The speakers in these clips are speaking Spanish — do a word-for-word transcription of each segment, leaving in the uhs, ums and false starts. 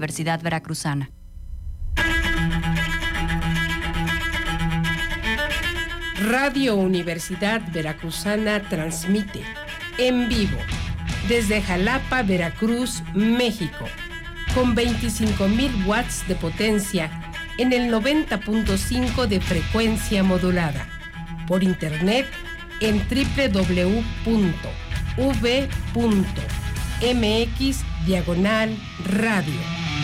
Universidad Veracruzana. Radio Universidad Veracruzana transmite en vivo desde Jalapa, Veracruz, México, con veinticinco mil watts de potencia en el noventa punto cinco de frecuencia modulada, por internet en doble u doble u doble u punto v punto m x diagonal radio.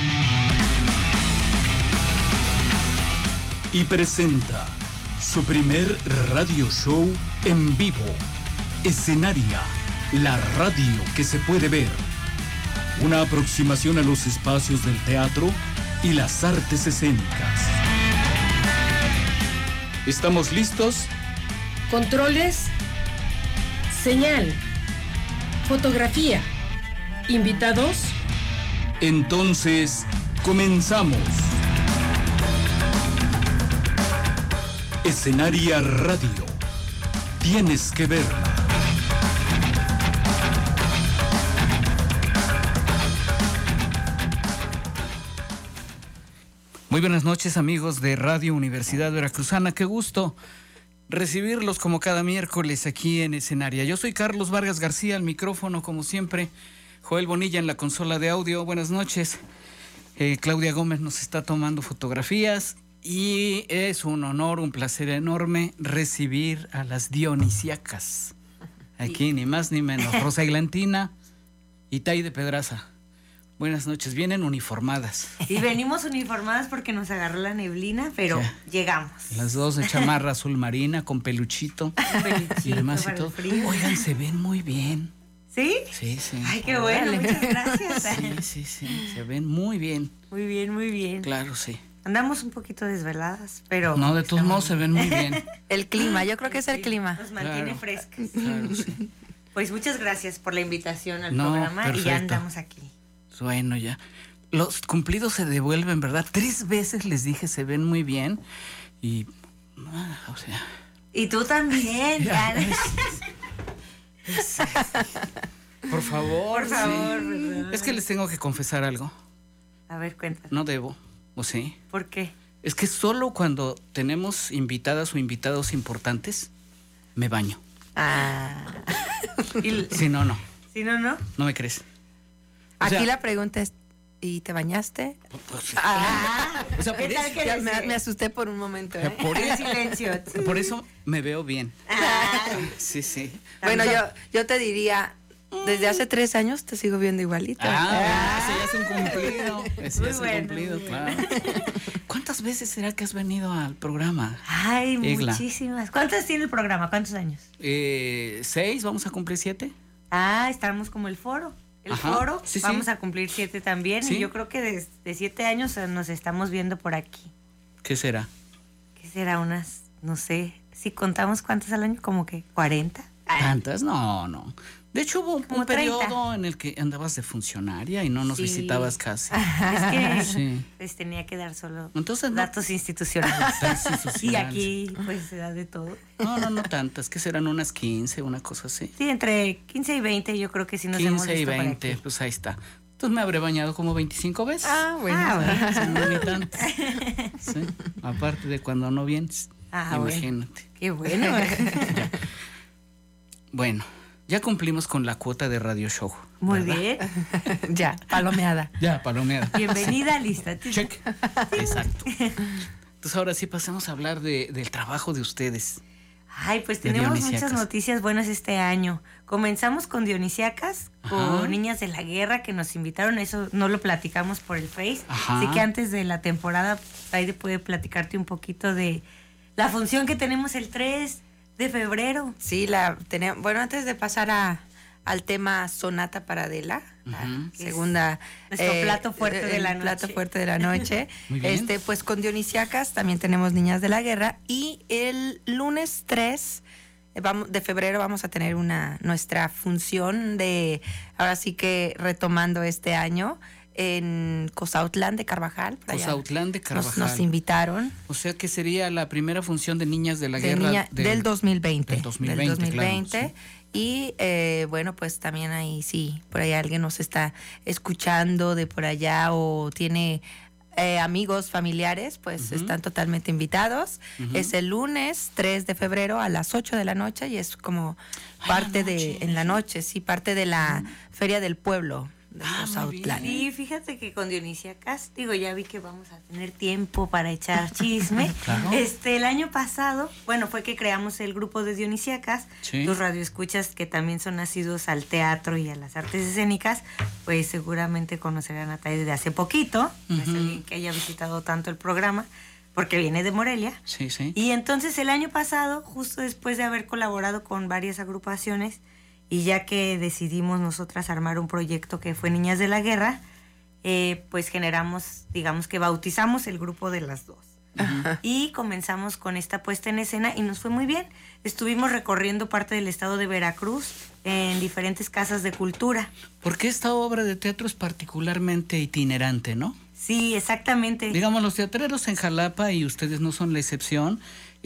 Y presenta su primer radio show en vivo, Escenaria, la radio que se puede ver. Una aproximación a los espacios del teatro y las artes escénicas. ¿Estamos listos? Controles, señal, fotografía, invitados. Entonces, comenzamos. Escenaria Radio. Tienes que verla. Muy buenas noches, amigos de Radio Universidad Veracruzana. Qué gusto recibirlos como cada miércoles aquí en Escenaria. Yo soy Carlos Vargas García, al micrófono como siempre. Joel Bonilla en la consola de audio. Buenas noches. Eh, Claudia Gómez nos está tomando fotografías y es un honor, un placer enorme recibir a las dionisíacas. Aquí ni más ni menos. Rosa Eglantina y Tai de Pedraza. Buenas noches, vienen uniformadas. Y venimos uniformadas porque nos agarró la neblina, pero ya llegamos. Las dos de chamarra azul marina con peluchito, con peluchito y demás y todo. Oigan, se ven muy bien. ¿Sí? Sí, sí. Ay, qué bueno, muchas gracias. Sí, sí, sí, se ven muy bien. Muy bien, muy bien. Claro, sí. Andamos un poquito desveladas, pero... No, de todos modos se ven muy bien. El clima, yo creo que es el clima. Nos mantiene claro, frescas. Claro, sí. Pues muchas gracias por la invitación al no, programa perfecto. Y ya andamos aquí. Bueno, ya. Los cumplidos se devuelven, ¿verdad? Tres veces les dije, se ven muy bien. Y, o sea... Y tú también. Ya, es, es, es, por favor. Por favor. Sí. Es que les tengo que confesar algo. A ver, cuéntame. No debo, ¿o sí? ¿Por qué? Es que solo cuando tenemos invitadas o invitados importantes, me baño. Ah. Y, si no, no. Si no, no. No me crees. O Aquí sea, la pregunta es, ¿y te bañaste? Pues, ah, o sea, por eso, ya me, me asusté por un momento. ¿eh? Por, el silencio. Por eso me veo bien. Ah. Sí, sí. Bueno, yo, yo te diría, desde hace tres años te sigo viendo igualito. Ah, ah. Ese ya es un cumplido. Ese Muy ya es bueno, un cumplido, claro. ¿Cuántas veces será que has venido al programa? Ay, Egla? Muchísimas. ¿Cuántos tiene el programa? ¿Cuántos años? Eh, seis, vamos a cumplir siete. Ah, estamos como el foro. El Ajá, foro, sí, vamos sí. a cumplir siete también. ¿Sí? Y yo creo que desde siete años nos estamos viendo por aquí. ¿Qué será? ¿Qué será? Unas, no sé, si contamos cuántas al año, como que cuarenta. ¿Tantas? No, no. De hecho, hubo un, Como un periodo treinta. En el que andabas de funcionaria y no nos Sí. visitabas casi. Es que Sí. les tenía que dar solo Entonces, no- datos institucionales. Datos Y institucionales. aquí, pues, se da de todo. No, no, no tantas, que serán unas quince, una cosa así. Sí, entre quince y veinte yo creo que sí nos hemos quince y visto por veinte, aquí. pues ahí está. Entonces me habré bañado como veinticinco veces. Ah, bueno. Ah, bueno. Sí, no, ni tantas. Sí, aparte de cuando no vienes. Ah, bueno. Imagínate. Qué bueno. Ya. Bueno, ya cumplimos con la cuota de radio show. Muy ¿verdad? bien. Ya, palomeada. Ya, palomeada. Bienvenida, lista. Check. Exacto. Entonces ahora sí pasemos a hablar de, del trabajo de ustedes. Ay, pues De tenemos Dionisíacas. muchas noticias buenas este año. Comenzamos con Dionisíacas, Ajá. con Niñas de la Guerra que nos invitaron. Eso no lo platicamos por el Face. Ajá. Así que antes de la temporada, Aide puede platicarte un poquito de la función que tenemos el tres de febrero. Sí, la tenemos. Bueno, antes de pasar a, al tema Sonata para Adela, la Ujú. segunda. Nuestro plato fuerte de el la plato noche. fuerte de la noche. Muy bien. Este, pues con Dionisíacas también tenemos Niñas de la Guerra. Y el lunes tres eh, vamos, de febrero vamos a tener una nuestra función de, ahora sí que retomando este año, en Cozautlán de Carvajal. por allá. Cozautlán de Nos, Carvajal. nos invitaron. O sea que sería la primera función de Niñas de la De Guerra niña- del, dos mil veinte. del dos mil veinte, Del dos mil claro, veinte. sí. Y eh, bueno, pues también ahí sí, por ahí alguien nos está escuchando de por allá o tiene eh, amigos, familiares, pues uh-huh. están totalmente invitados. Uh-huh. Es el lunes tres de febrero a las ocho de la noche y es como parte de, en la noche, sí, parte de la uh-huh. Feria del Pueblo. Ah, sí, fíjate que con Dionisíacas, digo, ya vi que vamos a tener tiempo para echar chisme. Claro. Este, el año pasado, bueno, fue que creamos el grupo de Dionisíacas. Sí. Tus radioescuchas que también son nacidos al teatro y a las artes escénicas, pues seguramente conocerán a Taide de hace poquito, uh-huh. no es alguien que haya visitado tanto el programa, porque viene de Morelia. Sí, sí. Y entonces el año pasado, justo después de haber colaborado con varias agrupaciones, y ya que decidimos nosotras armar un proyecto que fue Niñas de la Guerra, eh, pues generamos, digamos que bautizamos el grupo de las dos. Uh-huh. Y comenzamos con esta puesta en escena y nos fue muy bien. Estuvimos recorriendo parte del estado de Veracruz en diferentes casas de cultura. Porque esta obra de teatro es particularmente itinerante, ¿no? Sí, exactamente. Digamos, los teatreros en Jalapa, y ustedes no son la excepción,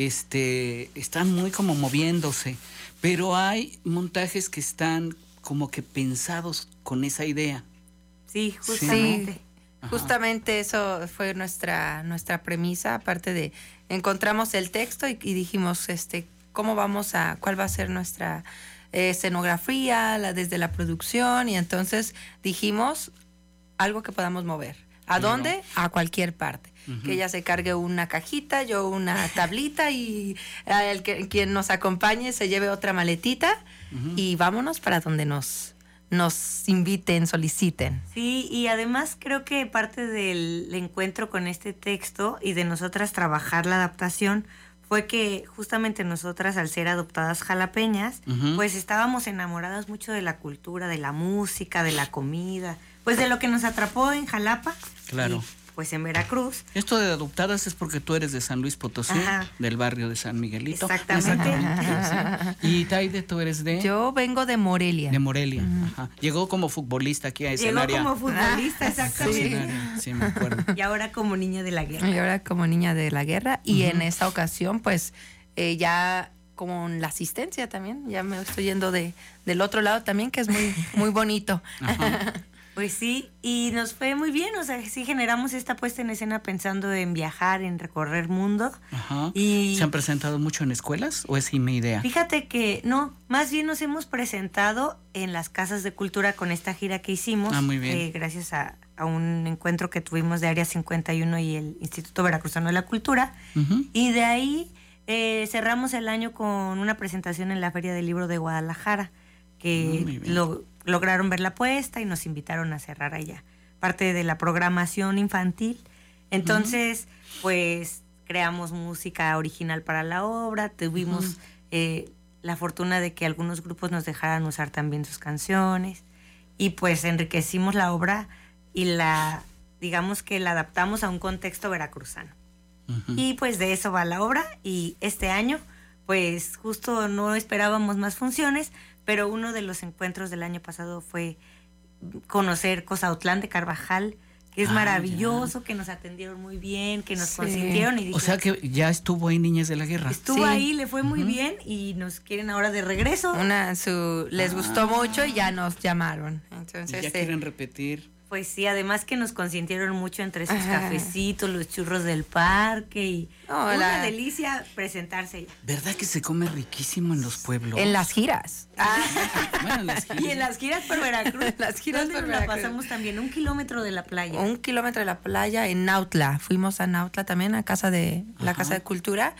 este, están muy como moviéndose. Pero hay montajes que están como que pensados con esa idea. Sí, justamente. Sí, justamente eso fue nuestra nuestra premisa, aparte de encontramos el texto y, y dijimos este cómo vamos a cuál va a ser nuestra eh, escenografía, la, desde la producción, y entonces dijimos algo que podamos mover. ¿A claro. dónde? A cualquier parte. Uh-huh. Que ella se cargue una cajita, yo una tablita y el que, quien nos acompañe se lleve otra maletita uh-huh. y vámonos para donde nos, nos inviten, soliciten. Sí, y además creo que parte del encuentro con este texto y de nosotras trabajar la adaptación fue que justamente nosotras, al ser adoptadas jalapeñas, uh-huh. pues estábamos enamoradas mucho de la cultura, de la música, de la comida, pues de lo que nos atrapó en Jalapa. Claro. Y, pues en Veracruz. Esto de adoptadas es porque tú eres de San Luis Potosí, ajá. del barrio de San Miguelito. Exactamente. Exactamente. Sí. Y Taide, tú eres de... Yo vengo de Morelia. De Morelia, uh-huh. ajá. Llegó como futbolista aquí a Escenaria. Llegó como futbolista, exactamente. Sí. sí, me acuerdo. Y ahora como niña de la guerra. Y ahora como niña de la guerra. Y uh-huh. en esta ocasión, pues, eh, ya con la asistencia también, ya me estoy yendo de del otro lado también, que es muy, muy bonito. Ajá. Pues sí, y nos fue muy bien, o sea, sí generamos esta puesta en escena pensando en viajar, en recorrer mundo. Ajá. Y ¿se han presentado mucho en escuelas o es mi idea? Fíjate que no, más bien nos hemos presentado en las casas de cultura con esta gira que hicimos. Ah, muy bien. Eh, gracias a, a un encuentro que tuvimos de Área cincuenta y uno y el Instituto Veracruzano de la Cultura. Uh-huh. Y de ahí eh, cerramos el año con una presentación en la Feria del Libro de Guadalajara, que oh, lo... lograron ver la puesta y nos invitaron a cerrar allá. Parte de la programación infantil. Entonces, uh-huh. pues, creamos música original para la obra. Tuvimos uh-huh. eh, la fortuna de que algunos grupos nos dejaran usar también sus canciones. Y pues enriquecimos la obra y la, digamos que la adaptamos a un contexto veracruzano. Uh-huh. Y pues de eso va la obra. Y este año, pues, justo no esperábamos más funciones, pero uno de los encuentros del año pasado fue conocer Cozautlán de Carvajal, que es ah, maravilloso, ya. que nos atendieron muy bien, que nos sí. consintieron. Y dije, o sea que ya estuvo ahí Niñas de la Guerra. Estuvo sí. ahí, le fue muy uh-huh. bien y nos quieren ahora de regreso. Una, su, les ah. gustó mucho y ya nos llamaron. Entonces, y ya eh, quieren repetir. Pues sí, además que nos consintieron mucho entre sus Ajá. cafecitos, los churros del parque y no, una la... delicia presentarse allá. ¿Verdad que se come riquísimo en los pueblos? En las giras. Ah. Bueno, en las giras. Y en las giras por Veracruz. En las giras por Veracruz. La pasamos también, un kilómetro de la playa. Un kilómetro de la playa en Nautla. Fuimos a Nautla también, a casa de la Ajá. Casa de Cultura,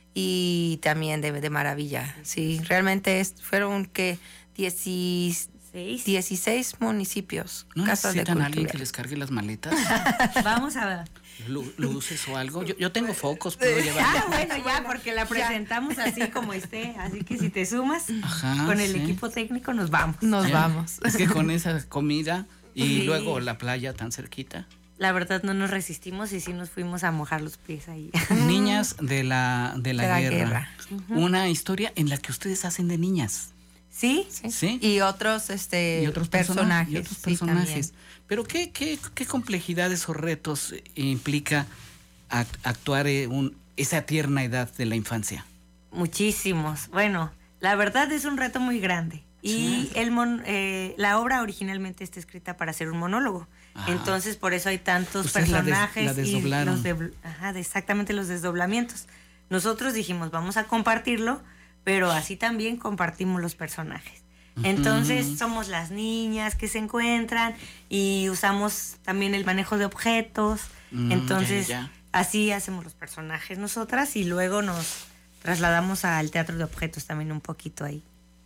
y también de, de maravilla. Sí, realmente es, fueron que dieciséis dieciséis municipios. ¿No casas necesitan de a alguien que les cargue las maletas? Vamos a ver. ¿Luces o algo? Yo, yo tengo focos, puedo llevar. Ah, bueno, ya, porque la presentamos ya. así como esté. Así que si te sumas Ajá, con el sí. equipo técnico, nos vamos. Nos ya. vamos. Es que con esa comida y sí. luego la playa tan cerquita. La verdad no nos resistimos y sí nos fuimos a mojar los pies ahí. Niñas de la, de la, de la guerra. guerra. Uh-huh. Una historia en la que ustedes hacen de niñas. Sí, sí, sí. Y otros, este, y otros personajes. Y otros personajes. Sí, pero ¿qué, qué, qué complejidades o retos implica actuar en un, esa tierna edad de la infancia? Muchísimos. Bueno, la verdad es un reto muy grande. Y sí. el mon, eh, la obra originalmente está escrita para ser un monólogo. Ajá. Entonces, por eso hay tantos Ustedes personajes la des, la y los de, ajá, de exactamente los desdoblamientos. Nosotros dijimos, vamos a compartirlo, pero así también compartimos los personajes. Entonces, uh-huh. somos las niñas que se encuentran y usamos también el manejo de objetos. Mm, Entonces, ya, ya. así hacemos los personajes nosotras y luego nos trasladamos al teatro de objetos también un poquito ahí.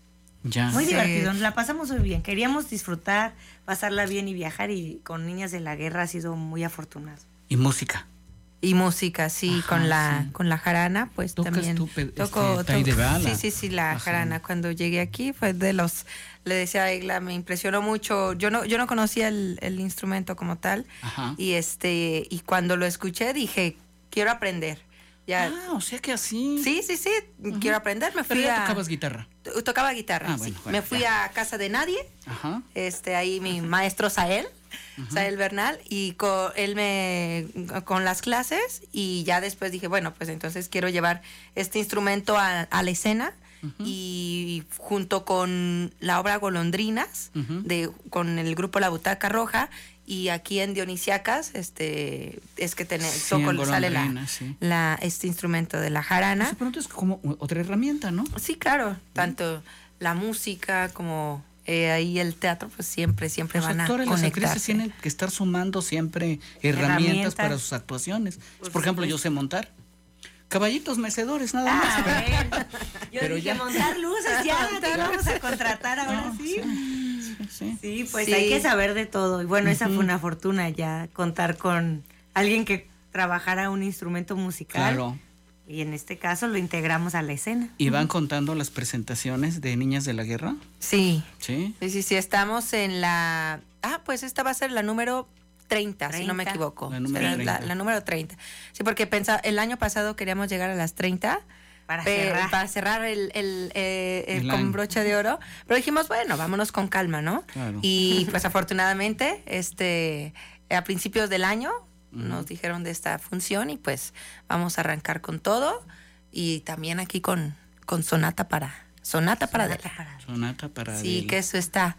Ya. Muy Sí. divertido, la pasamos muy bien. Queríamos disfrutar, pasarla bien y viajar, y con Niñas de la Guerra ha sido muy afortunado. Y música. Y música, sí, Ajá, con la sí. con la jarana, pues ¿Tocas también tú, pe- toco, este, toco bala? sí, sí, sí, la Ajá. jarana. Cuando llegué aquí fue de los, le decía a Egla, me impresionó mucho. Yo no yo no conocía el, el instrumento como tal. Ajá. y este y cuando lo escuché dije, quiero aprender. Ya, ah, o sea que así. Sí, sí, sí, uh-huh. quiero aprender. Me fui Pero ya a, tocabas guitarra. T- tocaba guitarra, ah, sí. Bueno, bueno, me fui ya. a casa de nadie. Ajá. Este, ahí mi maestro Sael. Uh-huh. Sael Bernal, y con él me con las clases, y ya después dije, bueno, pues entonces quiero llevar este instrumento a, a la escena. Uh-huh. Y junto con la obra Golondrinas, uh-huh. de con el grupo La Butaca Roja, y aquí en Dionisiacas, este es que tener, sí, toco, sale la, sí. la este instrumento de la jarana. Pues, pero es como otra herramienta, ¿no? Sí, claro, tanto la música como Eh, ahí el teatro, pues siempre, siempre los van actores, a conectarse. Las actrices tienen que estar sumando siempre herramientas, herramientas. para sus actuaciones. Pues, por ejemplo, pues, yo sé montar caballitos mecedores, nada más. Ah, pero, yo pero dije ya. montar luces, ya te vamos a contratar ahora no, sí. Sí, sí. Sí, pues sí. hay que saber de todo. Y bueno, uh-huh. esa fue una fortuna ya, contar con alguien que trabajara un instrumento musical. Claro. Y en este caso lo integramos a la escena. ¿Y van contando las presentaciones de Niñas de la Guerra? Sí. Sí. Sí, sí, sí, estamos en la... Ah, pues esta va a ser la número treinta, treinta. Si no me equivoco. La número la, treinta. La, la número treinta. Sí, porque pensa, el año pasado queríamos llegar a las treinta. Para eh, cerrar. Para cerrar el, el, eh, el, el con broche de oro. Pero dijimos, bueno, vámonos con calma, ¿no? Claro. Y pues afortunadamente, este, a principios del año, uh-huh. nos dijeron de esta función, y pues vamos a arrancar con todo, y también aquí con, con Sonata para Sonata para Adela. Sonata para Adela. Sí, que eso está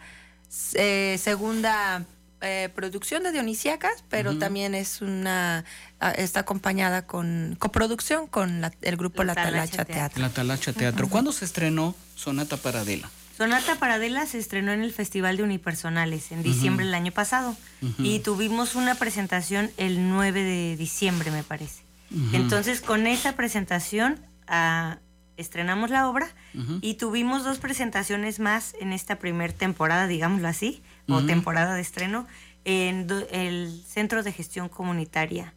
eh, segunda eh, producción de Dionisiacas, pero uh-huh. también es una está acompañada con coproducción con la, el grupo La, la Talacha Teatro. Teatro. La Talacha Teatro. Uh-huh. ¿Cuándo se estrenó Sonata para Adela? Sonata para Adela se estrenó en el Festival de Unipersonales en diciembre uh-huh. del año pasado, uh-huh. y tuvimos una presentación el nueve de diciembre, me parece. Uh-huh. Entonces, con esa presentación uh, estrenamos la obra, uh-huh. y tuvimos dos presentaciones más en esta primer temporada, digámoslo así, uh-huh. o temporada de estreno, en do, el Centro de Gestión Comunitaria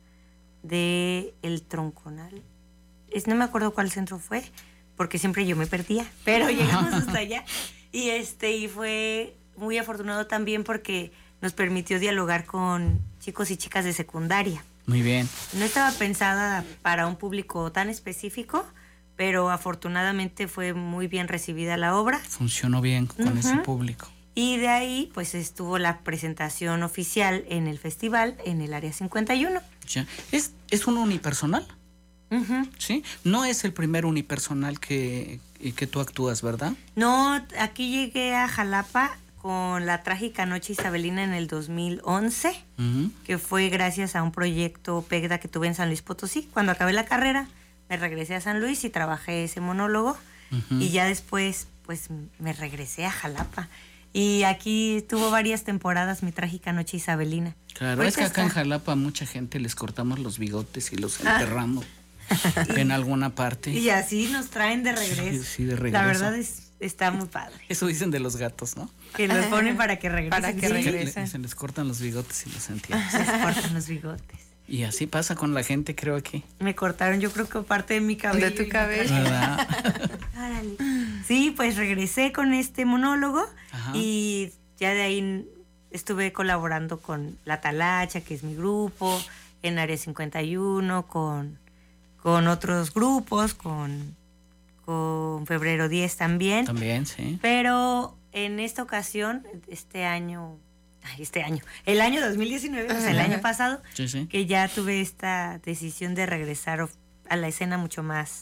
de El Tronconal. Es, no me acuerdo cuál centro fue, porque siempre yo me perdía, pero llegamos hasta allá, y este y fue muy afortunado también porque nos permitió dialogar con chicos y chicas de secundaria. Muy bien. No estaba pensada para un público tan específico, pero afortunadamente fue muy bien recibida la obra. Funcionó bien con uh-huh. ese público. Y de ahí pues estuvo la presentación oficial en el festival en el Área cincuenta y uno. Ya. ¿Es, es un unipersonal? Uh-huh. ¿Sí? No es el primer unipersonal que, que tú actúas, ¿verdad? No, aquí llegué a Jalapa con La Trágica Noche Isabelina en el dos mil once, uh-huh. que fue gracias a un proyecto PEGDA que tuve en San Luis Potosí. Cuando acabé la carrera, me regresé a San Luis y trabajé ese monólogo, uh-huh. y ya después pues me regresé a Jalapa. Y aquí tuvo varias temporadas Mi Trágica Noche Isabelina. Claro, pues es que está. acá en Jalapa a mucha gente les cortamos los bigotes y los enterramos ah. en alguna parte. Y así nos traen de regreso. Sí, sí, de regreso. La verdad es, está muy padre. Eso dicen de los gatos, ¿no? Que los ponen para que regresen. Para que sí. regresen. Se les cortan los bigotes y los entierran. Se les cortan los bigotes. Y así pasa con la gente, creo, aquí. Me cortaron, yo creo que parte de mi cabello. De tu cabello. ¿Verdad? Sí, pues regresé con este monólogo. Ajá. Y ya de ahí estuve colaborando con La Talacha, que es mi grupo, en Área cincuenta y uno, con, con otros grupos, con, con Febrero diez también. También, sí. Pero en esta ocasión, este año... este año, el año dos mil diecinueve, o sea, el año pasado, sí, sí. que ya tuve esta decisión de regresar a la escena mucho más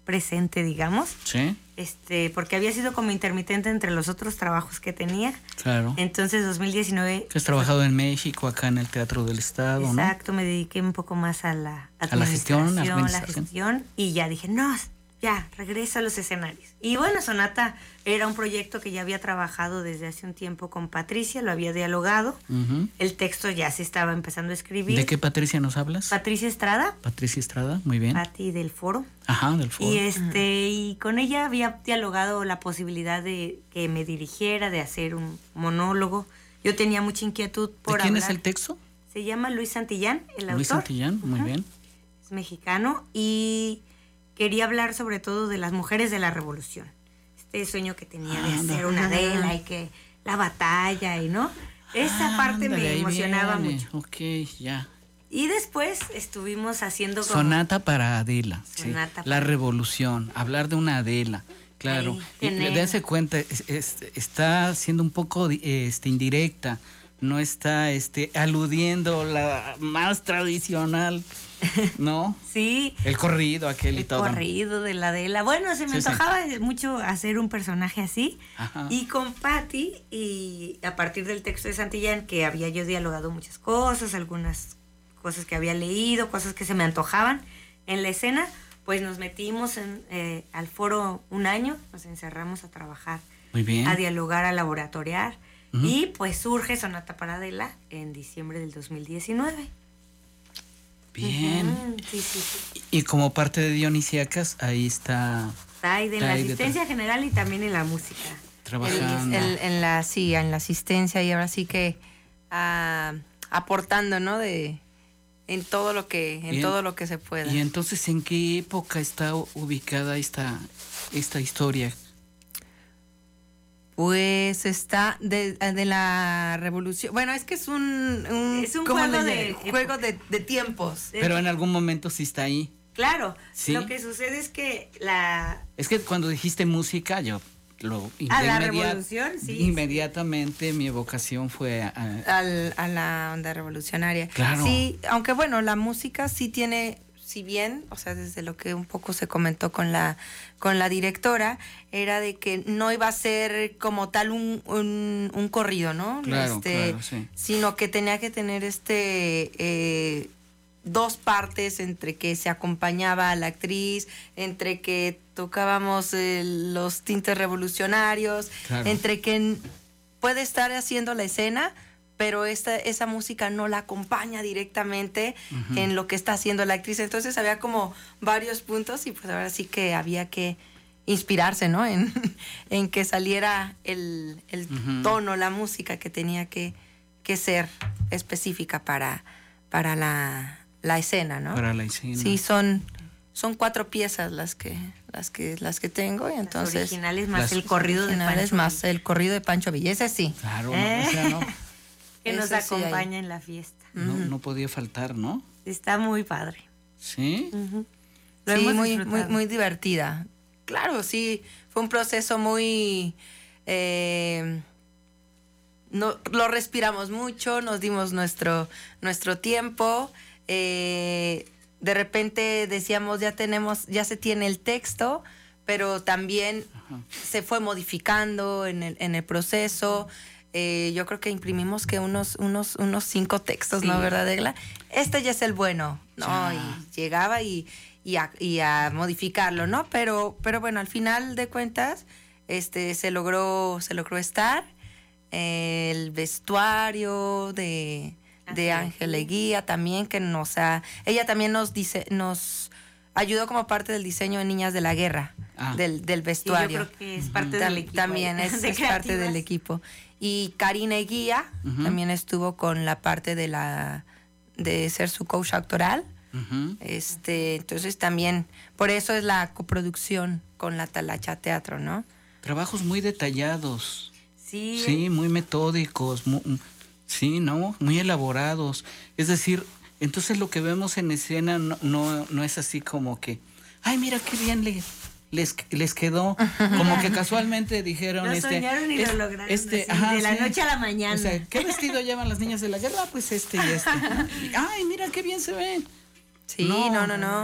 presente, digamos. Sí. Este, porque había sido como intermitente entre los otros trabajos que tenía. Claro. Entonces, dos mil diecinueve... Que has trabajado en México, acá en el Teatro del Estado, exacto, ¿no? Exacto, me dediqué un poco más a la a la gestión, a la administración. gestión, y ya dije, no, ya, regreso a los escenarios. Y bueno, Sonata era un proyecto que ya había trabajado desde hace un tiempo con Patricia, lo había dialogado. Uh-huh. El texto ya se estaba empezando a escribir. ¿De qué Patricia nos hablas? Patricia Estrada. Patricia Estrada, muy bien. Pati del Foro. Ajá, del Foro. Y este, y con ella había dialogado la posibilidad de que me dirigiera, de hacer un monólogo. Yo tenía mucha inquietud por ¿De quién hablar. es el texto? Se llama Luis Santillán, el autor. Luis Santillán, muy uh-huh. bien. Es mexicano y quería hablar sobre todo de las mujeres de la revolución. Este sueño que tenía de Ah, hacer no. una Adela y que la batalla y no. Esa Ah, parte ándale, me ahí emocionaba viene. mucho. Ok, ya. Y después estuvimos haciendo como... Sonata para Adela. Sonata sí. La para- revolución, hablar de una Adela. Claro. Ahí Y tenemos. dése cuenta, es- es- está siendo un poco este, indirecta. No está este, aludiendo la más tradicional, ¿no? Sí, El corrido aquel y el todo. corrido de la Adela. Bueno, se me Sí, sí. antojaba mucho hacer un personaje así. Ajá. Y con Patti, y a partir del texto de Santillán, que había yo dialogado muchas cosas, algunas cosas que había leído, cosas que se me antojaban en la escena, pues nos metimos en, eh, al foro un año, nos encerramos a trabajar, Muy bien. a dialogar, a laboratoriar. Ujú. Y pues surge Sonata para Adela en diciembre del dos mil diecinueve. Bien. Ujú, sí, sí, sí. Y como parte de Dionisíacas, ahí está Está ahí de Está la ahí de asistencia general y también en la música. trabajando. El- en la sí, en la asistencia y ahora sí que ah, aportando, ¿no? De en todo lo que en Bien. todo lo que se pueda. Y entonces, ¿en qué época está u- ubicada esta, esta historia? Pues está de, de la revolución. Bueno, es que es un, un, Es un ¿cómo juego le de llamo? juego de, de tiempos. De- Pero en algún momento sí está ahí. Claro, Sí. lo que sucede es que la... Es que cuando dijiste música, yo lo Ah, la de inmediat- revolución, sí. Inmediatamente mi vocación fue a, a- Al, a la onda revolucionaria. Claro. Sí, aunque bueno, la música sí tiene, si bien, o sea, desde lo que un poco se comentó con la con la directora, era de que no iba a ser como tal un, un, un corrido, ¿no? Claro, Este, claro, sí. Sino que tenía que tener este eh, dos partes entre que se acompañaba a la actriz, entre que tocábamos eh, los tintes revolucionarios, Claro. entre que n- puede estar haciendo la escena, pero esta, esa música no la acompaña directamente Ujú. en lo que está haciendo la actriz. Entonces había como varios puntos y pues ahora sí que había que inspirarse, ¿no? En, en que saliera el, el Ujú. tono, la música que tenía que, que ser específica para, para la, la escena, ¿no? para la escena. Sí, son, son cuatro piezas las que, las que, las que tengo y Las entonces originales más las el corrido de originales Pancho más el corrido de Pancho Villa, ese sí. Claro, no, ¿Eh? o sea, no, que nos Ese sí hay. acompaña en la fiesta. no, Ujú. no podía faltar, ¿no? Está muy padre. Sí. Ujú. Lo Sí, hemos muy, muy, disfrutado. muy divertida. Claro, sí, fue un proceso muy... eh, no, lo respiramos mucho, nos dimos nuestro, nuestro tiempo. eh, de repente decíamos, ya tenemos, ya se tiene el texto, pero también Ajá. se fue modificando en el, en el proceso. Eh, yo creo que imprimimos que unos, unos, unos cinco textos, Sí. ¿no? ¿Verdad, Egla? Este ya es el bueno, ¿no? Ya. Y llegaba y, y, a, y a modificarlo, ¿no? Pero, pero bueno, al final de cuentas, este, se logró, se logró estar. Eh, el vestuario de, de Ángel Ángel Eguía también, que nos ha, ella también nos dice, nos ayudó como parte del diseño de Niñas de la Guerra, Ah. del, del Sí, yo vestuario. creo que es parte Tam- del equipo. También ahí, es, de es parte del creativas. equipo. Y Karina Eguía Ujú. también estuvo con la parte de la de ser su coach actoral. Ujú. Este, entonces también, por eso es la coproducción con la Talacha Teatro, ¿no? Trabajos muy detallados. Sí, Sí, muy metódicos, mu- sí, ¿no? Muy elaborados. Es decir, entonces lo que vemos en escena no, no, no es así como que, ay, mira qué bien le, les, les quedó. Como que casualmente dijeron, Lo este, soñaron y es- lo lograron este, así, ajá, de la sí. noche a la mañana. O sea, ¿qué vestido llevan las niñas de la guerra? Pues este y este. Y, ay, mira qué bien se ven. Sí, No. no, no, no.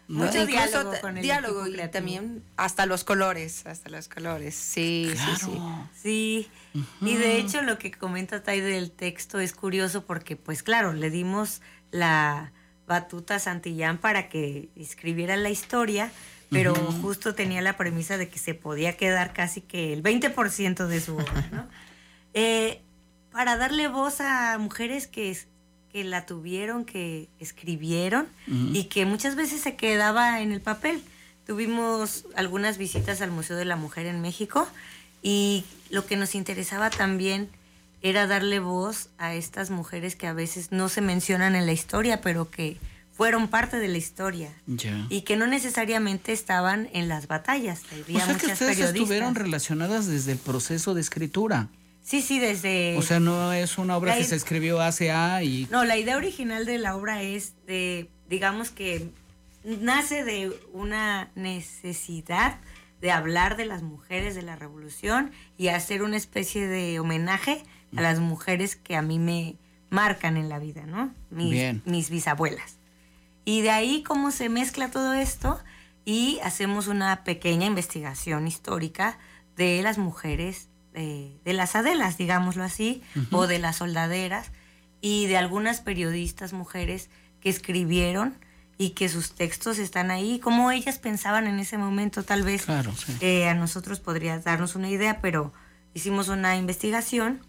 Mucho Incluso diálogo te- con el diálogo equipo y creativo. también hasta los colores, hasta los colores. Sí, Claro. sí, sí. Sí, y de hecho lo que comenta Tai del texto es curioso porque, pues claro, le dimos la batuta a Santillán para que escribiera la historia, pero Ujú. justo tenía la premisa de que se podía quedar casi que el veinte por ciento de su obra, ¿no? Eh, para darle voz a mujeres que, es- que la tuvieron, que escribieron Ujú. y que muchas veces se quedaba en el papel. Tuvimos algunas visitas al Museo de la Mujer en México y lo que nos interesaba también era darle voz a estas mujeres que a veces no se mencionan en la historia, pero que fueron parte de la historia Ya. y que no necesariamente estaban en las batallas. O Había sea que muchas ustedes periodistas. estuvieron relacionadas desde el proceso de escritura. Sí, sí, desde... O sea, no es una obra la que id- se escribió hace A y... No, la idea original de la obra es de, digamos que nace de una necesidad de hablar de las mujeres de la revolución y hacer una especie de homenaje a las mujeres que a mí me marcan en la vida, ¿no? Mis, Bien. mis bisabuelas. Y de ahí cómo se mezcla todo esto y hacemos una pequeña investigación histórica de las mujeres, eh, de las Adelas, digámoslo así, Ujú. o de las soldaderas, y de algunas periodistas mujeres que escribieron y que sus textos están ahí, cómo ellas pensaban en ese momento, tal vez Claro, sí. eh, a nosotros podría darnos una idea, pero hicimos una investigación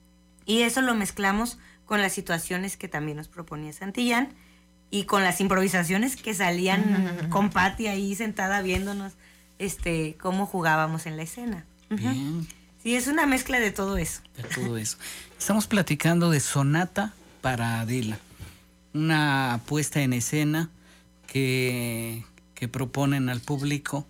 y eso lo mezclamos con las situaciones que también nos proponía Santillán y con las improvisaciones que salían con Patti ahí sentada viéndonos este cómo jugábamos en la escena. Ujú. Bien, Sí, es una mezcla de todo eso. de todo eso. Estamos platicando de Sonata para Adela, una puesta en escena que, que proponen al público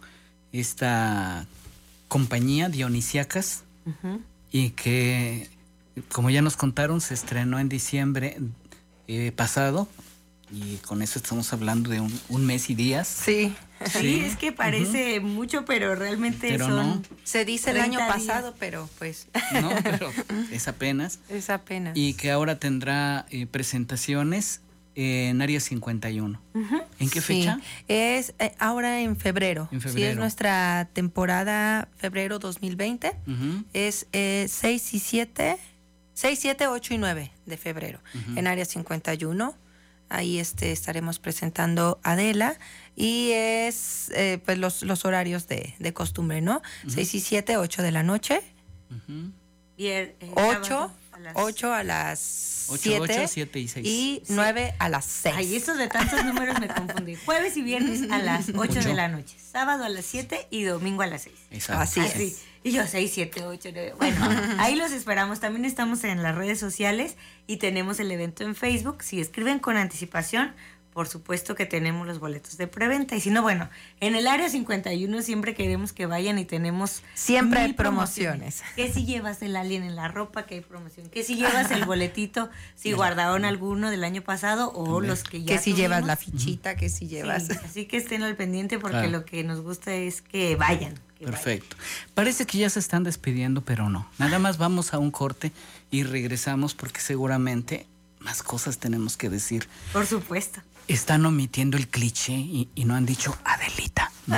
esta compañía Dionisiacas Ujú. y que, como ya nos contaron, se estrenó en diciembre eh, pasado y con eso estamos hablando de un, un mes y días. Sí. Sí, Sí. es que parece mucho, pero realmente Pero son... no. Se dice el año treinta días. pasado, pero pues No, pero es apenas. es apenas. Y que ahora tendrá eh, presentaciones en Área cincuenta y uno. Ujú. ¿En qué Sí, fecha? es eh, ahora en febrero. En Sí, es febrero. nuestra temporada febrero dos mil veinte. Ujú. Es eh, seis y siete, seis, siete, ocho y nueve de febrero Ujú. en Área cincuenta y uno. Ahí este, estaremos presentando Adela y es eh, pues los, los horarios de, de costumbre, ¿no? seis y siete, ocho de la noche, Ujú. Vier- eh, ocho, sábado a las- ocho a las Ocho, siete ocho, siete y seis. y nueve a las seis. Ay, esos de tantos números me confundí. Jueves y viernes a las ocho Ocho. de la noche. Sábado a las siete y domingo a las seis. Exacto. Así es. Así. Y yo seis, siete, ocho, nueve. Bueno, ahí los esperamos. También estamos en las redes sociales y tenemos el evento en Facebook. Si escriben con anticipación, por supuesto que tenemos los boletos de preventa. Y si no, bueno, en el área cincuenta y uno siempre queremos que vayan y tenemos... Siempre hay mil promociones. Que si llevas el alien en la ropa, que hay promoción. Que si llevas el boletito, si guardaron alguno del año pasado o También. los que ya Que si llevas la tuvimos. fichita, que si llevas... Sí, así que estén al pendiente porque Claro. lo que nos gusta es que vayan. que vayan. Perfecto. Parece que ya se están despidiendo, pero no. Nada más vamos a un corte y regresamos porque seguramente más cosas tenemos que decir. Por supuesto. Están omitiendo el cliché y, y no han dicho Adelita. No.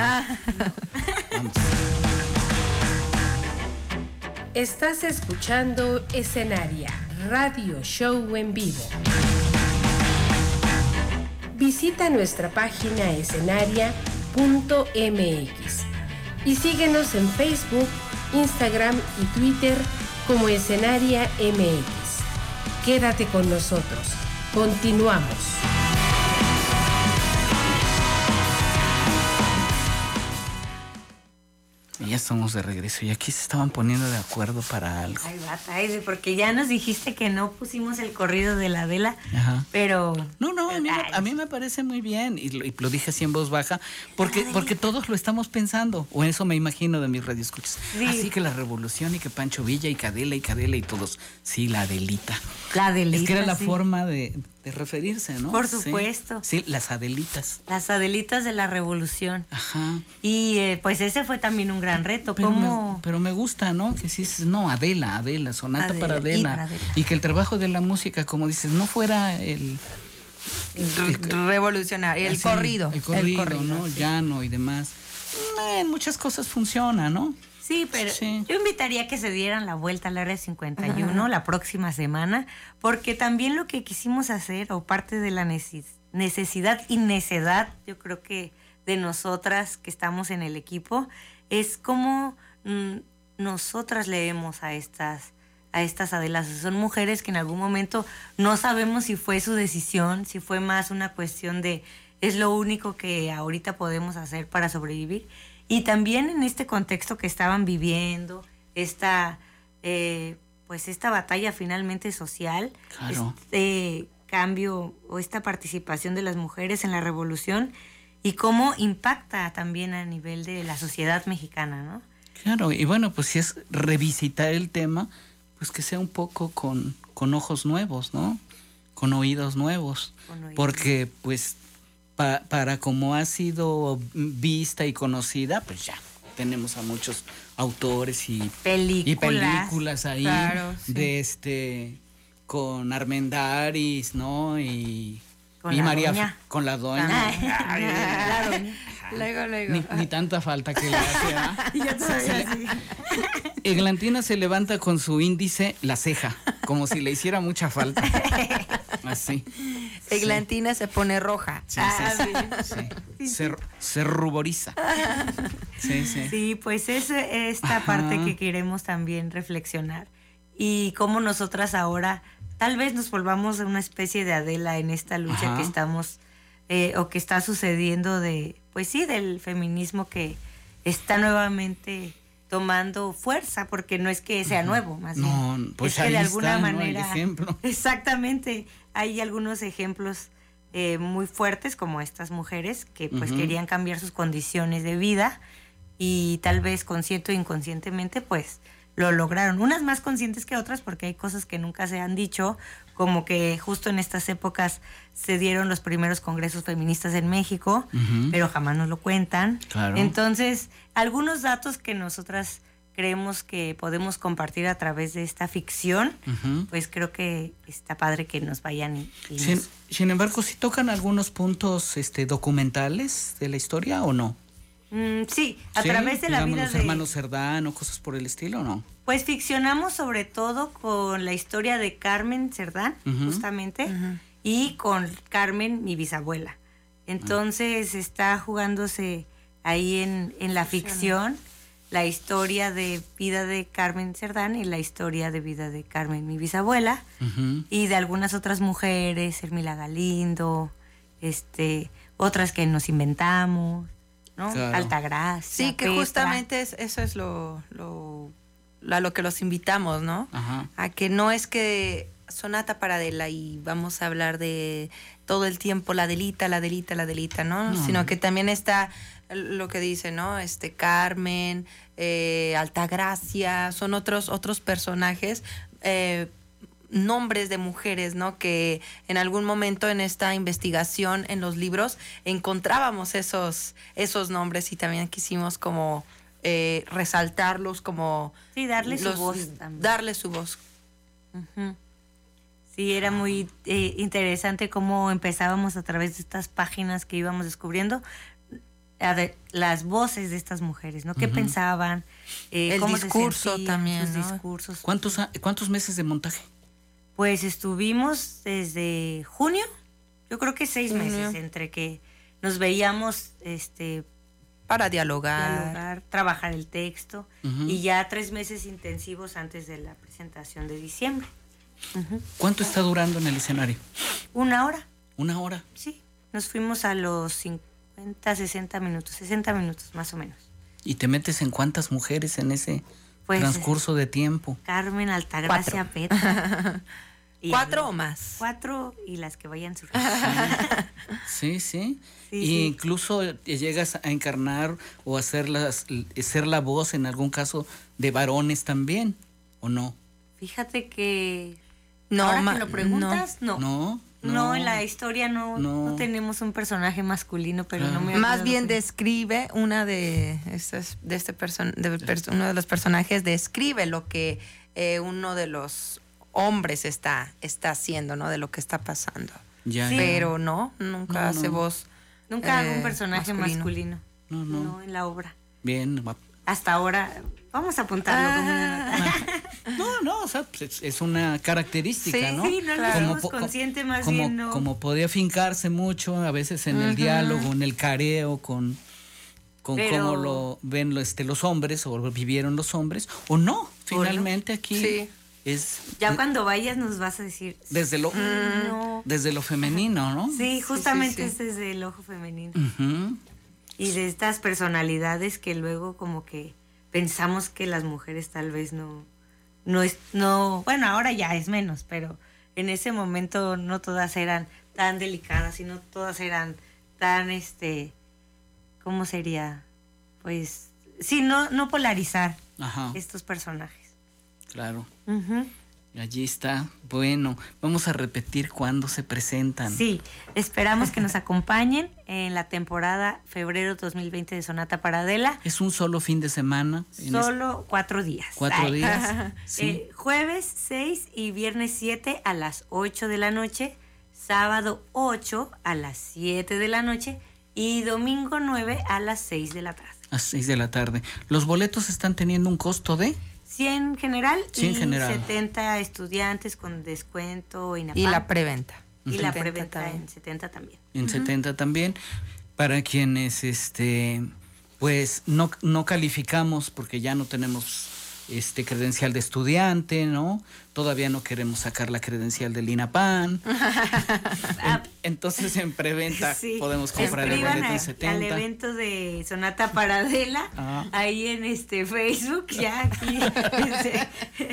Vamos. Estás escuchando Escenaria, radio show en vivo. Visita nuestra página escenaria punto m x y síguenos en Facebook, Instagram y Twitter como Escenaria M X. Quédate con nosotros. Continuamos. Y ya estamos de regreso y aquí se estaban poniendo de acuerdo para algo. Ay, bata, ay, porque ya nos dijiste que no pusimos el corrido de la Adela, Ajá. pero... No, no, a mí, me- Ay, a mí me parece muy bien y lo, y lo dije así en voz baja porque, porque todos lo estamos pensando, o eso me imagino de mis radioescuchas. Sí. Así que la revolución y que Pancho Villa y Cadela y Cadela y todos, sí, la Adelita. La Adelita, Es que era la sí. forma de, de referirse, ¿no? Por Sí. supuesto. Sí, las Adelitas. Las Adelitas de la revolución. Ajá. Y eh, pues ese fue también un gran reto. Pero ¿Cómo? me, pero me gusta, ¿no? Que sí, dices, no, Adela, Adela, sonata Adela, para y Adela. para Adela. Y que el trabajo de la música, como dices, no fuera el revolucionario, el así, corrido. El corrido, el corrido ¿no? sí. Llano y demás. En muchas cosas funciona, ¿no? Sí, pero Sí. yo invitaría a que se dieran la vuelta al área cincuenta y uno la próxima semana, porque también lo que quisimos hacer, o parte de la neces- necesidad y necedad, yo creo que de nosotras que estamos en el equipo, es cómo mm, nosotras leemos a estas, a estas Adelas. Son mujeres que en algún momento no sabemos si fue su decisión, si fue más una cuestión de es lo único que ahorita podemos hacer para sobrevivir. Y también en este contexto que estaban viviendo, esta, eh, pues esta batalla finalmente social, Claro. este cambio o esta participación de las mujeres en la revolución y cómo impacta también a nivel de la sociedad mexicana, ¿no? Claro, y bueno, pues si es revisitar el tema, pues que sea un poco con, con ojos nuevos, ¿no? Con oídos nuevos. Con oídos. Porque pues pa- para como ha sido vista y conocida, pues ya tenemos a muchos autores y Películas. y películas ahí Claro, sí. de este con Armendáriz, ¿no? Y, Con y la María doña. con la doña. Ay, La doña. Luego, luego. Ni, ni tanta falta que le hace, ¿ah? Yo todavía sí. Eglantina se levanta con su índice la ceja, como si le hiciera mucha falta. Así. Eglantina se pone roja. Sí, sí, sí, sí. Se, se ruboriza. Sí, sí. Sí, pues es esta Ajá. parte que queremos también reflexionar y cómo nosotras ahora tal vez nos volvamos una especie de Adela en esta lucha Ajá. que estamos eh, o que está sucediendo de, pues sí, del feminismo que está nuevamente tomando fuerza, porque no es que sea nuevo, más No, bien pues es que ahí de alguna está, ¿no? El manera, ejemplo. exactamente, hay algunos ejemplos eh, muy fuertes como estas mujeres que pues Ujú. querían cambiar sus condiciones de vida y tal vez consciente o inconscientemente pues lo lograron. Unas más conscientes que otras porque hay cosas que nunca se han dicho, como que justo en estas épocas se dieron los primeros congresos feministas en México, Ujú. pero jamás nos lo cuentan. Claro. Entonces, algunos datos que nosotras creemos que podemos compartir a través de esta ficción, Ujú. pues creo que está padre que nos vayan y, y Sin, nos- sin embargo, ¿sí tocan algunos puntos este, documentales de la historia o no? Mm, sí, a ¿Sí? través de la Digamos, vida los de... hermanos Cerdán o cosas por el estilo, ¿o no? Pues ficcionamos sobre todo con la historia de Carmen Cerdán, Ujú. justamente, y con Carmen, mi bisabuela. Entonces está jugándose ahí en, en la ficción la historia de vida de Carmen Cerdán y la historia de vida de Carmen, mi bisabuela, Ujú. y de algunas otras mujeres, Hermila Galindo, este, otras que nos inventamos, ¿no? Claro. Altagracia. Sí, que Petra. justamente es- eso es lo, lo, a lo que los invitamos, ¿no? Ajá. A que no es que sonata para Adela y vamos a hablar de todo el tiempo la Adelita, la Adelita, la Adelita, ¿no? No. Sino que también está lo que dice, ¿no? Este Carmen, eh, Altagracia, son otros otros personajes, eh, nombres de mujeres, ¿no? Que en algún momento en esta investigación en los libros encontrábamos esos esos nombres y también quisimos como eh, resaltarlos, como Sí, darle su los- voz también. darle su voz. Ujú. Sí, era muy eh, interesante cómo empezábamos a través de estas páginas que íbamos descubriendo a ver, las voces de estas mujeres, ¿no? ¿Qué Ujú. pensaban? Eh, El cómo se discurso sentían, también, sus ¿no? discursos. ¿Cuántos, a- ¿Cuántos meses de montaje? Pues estuvimos desde junio, yo creo que seis Junio. meses, entre que nos veíamos este, Para dialogar. dialogar, trabajar el texto, Ujú. y ya tres meses intensivos antes de la presentación de diciembre. Ujú. ¿Cuánto está durando en el escenario? Una hora. ¿Una hora? Sí, nos fuimos a los cincuenta, sesenta minutos, sesenta minutos más o menos. ¿Y te metes en cuántas mujeres en ese Pues, transcurso de tiempo? Carmen, Altagracia, Petra. Y ¿Cuatro a- o más? Cuatro y las que vayan surgiendo. Sí, sí. Sí, y sí. incluso llegas a encarnar o a ser, las, ser la voz en algún caso de varones también, ¿o no? Fíjate que No, ahora ma- que lo preguntas, no. No, No, no. en la historia no, No. no tenemos un personaje masculino, pero Claro. no me Más acuerdo bien cuál. describe una de estas, de este person, de pers- uno de los personajes describe lo que eh, uno de los hombres está, está haciendo, ¿no? De lo que está pasando. Ya, Sí, ya. pero no, nunca No, hace no. voz. Nunca eh, hago un personaje masculino. No, no. No, en la obra. Bien. va- Hasta ahora, vamos a apuntarlo como una nota. No, no, o sea, pues, es, es una característica, Sí, ¿no? sí, no lo Claro. hacemos po- co- consciente, más como, bien no. como podía fincarse mucho a veces en el diálogo, en el careo, con, con Pero- cómo lo ven lo- este, los hombres o lo vivieron los hombres, o no, finalmente aquí Sí. es Ya de- cuando vayas nos vas a decir. desde lo No. desde lo femenino, ¿no? Sí, justamente sí. es desde el ojo femenino. Ujú. Y de estas personalidades que luego como que pensamos que las mujeres tal vez no, no es, no, bueno, ahora ya es menos, pero en ese momento no todas eran tan delicadas, sino todas eran tan, este, ¿cómo sería? Pues, sí, no, no polarizar Ajá, estos personajes. claro. Ujú. Allí está. Bueno, vamos a repetir cuándo se presentan. Sí, esperamos que nos acompañen en la temporada febrero dos mil veinte de Sonata para Adela. Es un solo fin de semana. en Solo cuatro días. es- cuatro Ay. días. Sí. Eh, jueves seis y viernes siete a las ocho de la noche, sábado ocho a las siete de la noche y domingo nueve a las seis de la tarde. A seis de la tarde. Los boletos están teniendo un costo de cien general cien y general. setenta estudiantes con descuento INAPAM. Y la preventa. Y la setenta preventa también. en setenta también. en setenta también. Para quienes este pues no, no calificamos porque ya no tenemos este credencial de estudiante, ¿no? Todavía no queremos sacar la credencial del INAPAM. En- entonces en preventa Sí. podemos comprar el Escriban boleto en a- al setenta. evento de Sonata para Adela, Ah. ahí en este Facebook, ya aquí. este,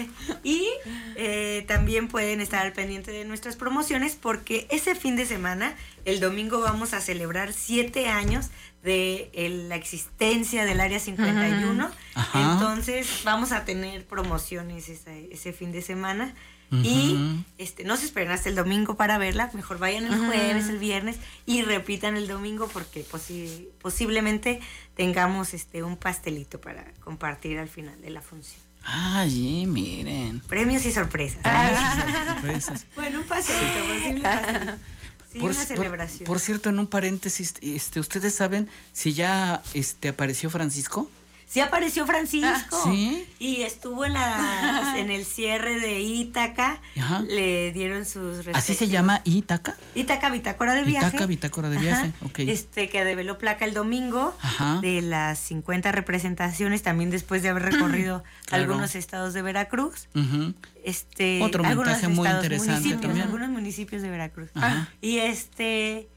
y eh, también pueden estar al pendiente de nuestras promociones porque ese fin de semana, el domingo, vamos a celebrar siete años de el- la existencia del Área cincuenta y uno. Ajá. Entonces vamos a tener promociones ese, ese fin de semana. Y Ujú. este, no se esperen hasta el domingo para verla, mejor vayan el jueves, el viernes y repitan el domingo porque posi- posiblemente tengamos este un pastelito para compartir al final de la función. Ay, miren. Premios y sorpresas. Sorpresas. Bueno, un pastelito, posible pastelito. Sí, Por, una por- celebración. por cierto, en un paréntesis, este, ¿ustedes saben si ya este apareció Francisco? Sí apareció Francisco. ¿Sí? Y estuvo en la en el cierre de Ítaca. Ajá. Le dieron sus ¿Así se respectivos- llama Ítaca? Ítaca Bitácora de Viaje. Ítaca, Bitácora de Viaje, ok. Este, que develó placa el domingo Ajá. de las cincuenta representaciones, también después de haber recorrido Claro. algunos estados de Veracruz. Ujú. Este, Otro algunos montaje muy estados, interesante municipios, también. algunos municipios de Veracruz. Ajá. Y este,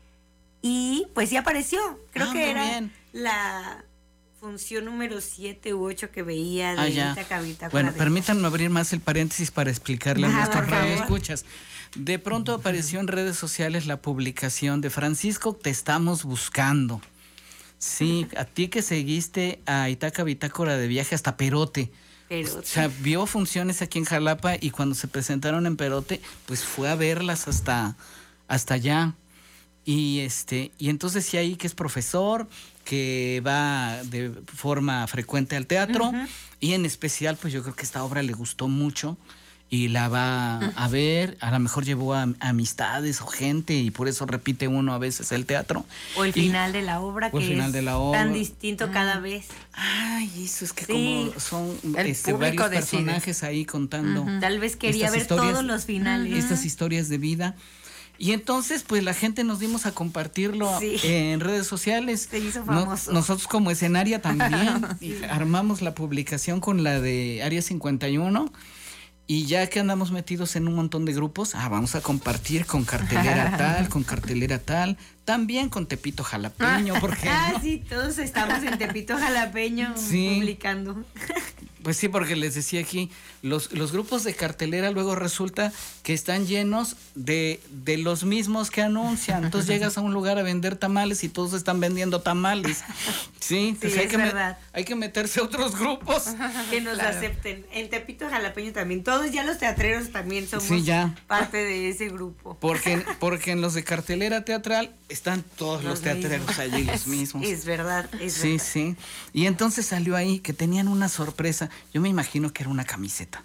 y pues sí apareció. Creo Ah, que muy era bien. la función número siete u ocho que veía de Ah, ya. Ítaca Bitácora Bueno, de- permítanme abrir más el paréntesis para explicarle a Ah, nuestros por favor. radioescuchas. De pronto apareció en redes sociales la publicación de Francisco, te estamos buscando. Sí, a ti que seguiste a Ítaca Bitácora de Viaje hasta Perote. Pero, O sea, vio funciones aquí en Jalapa y cuando se presentaron en Perote, pues fue a verlas hasta, hasta allá. Y este, y entonces sí ahí que es profesor, que va de forma frecuente al teatro, y en especial, pues yo creo que esta obra le gustó mucho y la va a ver, a lo mejor llevó a, amistades o gente y por eso repite uno a veces el teatro. o el Y- final de la obra, o el que final es de la obra. tan distinto cada vez. Ay, eso es que Sí. como son El este, público varios decide. personajes ahí contando. Tal vez quería estas ver historias- todos los finales. Estas historias de vida. Y entonces, pues la gente nos dimos a compartirlo Sí. en redes sociales. Se hizo No- famoso. nosotros como escenaria también y armamos la publicación con la de Área cincuenta y uno. Y ya que andamos metidos en un montón de grupos, ah, vamos a compartir con cartelera tal, con cartelera tal, también con Tepito Jalapeño, porque Ah, sí, todos estamos en Tepito Jalapeño Sí. publicando. Pues sí, porque les decía aquí, los, los grupos de cartelera luego resulta que están llenos de, de los mismos que anuncian. Entonces llegas a un lugar a vender tamales y todos están vendiendo tamales. Sí, entonces hay, es que me- verdad. hay que meterse a otros grupos. Que nos acepten. En Tepito Jalapeño también. Todos ya los teatreros también somos Sí, ya. parte de ese grupo. Porque, porque en los de cartelera teatral están todos los, Los teatreros mismos. allí, los mismos. Es verdad, es Sí, verdad. sí. Y entonces salió ahí que tenían una sorpresa. Yo me imagino que era una camiseta.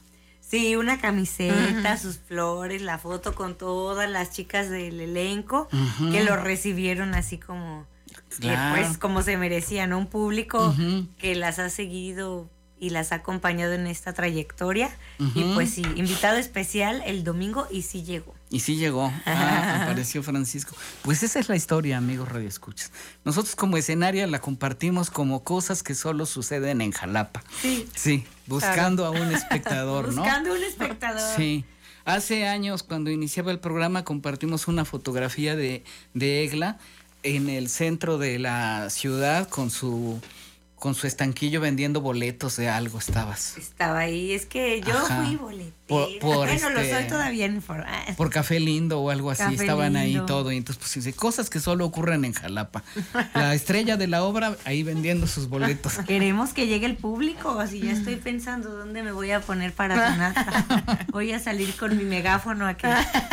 Sí, una camiseta, Ujú. sus flores, la foto con todas las chicas del elenco Ujú. que lo recibieron así como, Claro. eh, pues como se merecía, ¿no? Un público Ujú. que las ha seguido y las ha acompañado en esta trayectoria. Y Ujú. pues sí, invitado especial el domingo y sí llegó. Y sí llegó, ah, apareció Francisco. Pues esa es la historia, amigos radioescuchas. Nosotros como escenaria la compartimos como cosas que solo suceden en Jalapa. Sí. Sí, buscando a un espectador, ¿no? Buscando un espectador. Sí. Hace años, cuando iniciaba el programa, compartimos una fotografía de, de Egla en el centro de la ciudad con su con su estanquillo vendiendo boletos de algo estabas. Estaba ahí, es que yo Ajá. fui boletera. Por- por bueno, lo este- soy todavía en for- ah, Por Café Lindo o algo así, Café estaban ahí Lindo. todo. Y entonces, pues dice, cosas que solo ocurren en Jalapa. La estrella de la obra ahí vendiendo sus boletos. Queremos que llegue el público, así ya estoy pensando dónde me voy a poner para Sonata. Voy a salir con mi megáfono aquí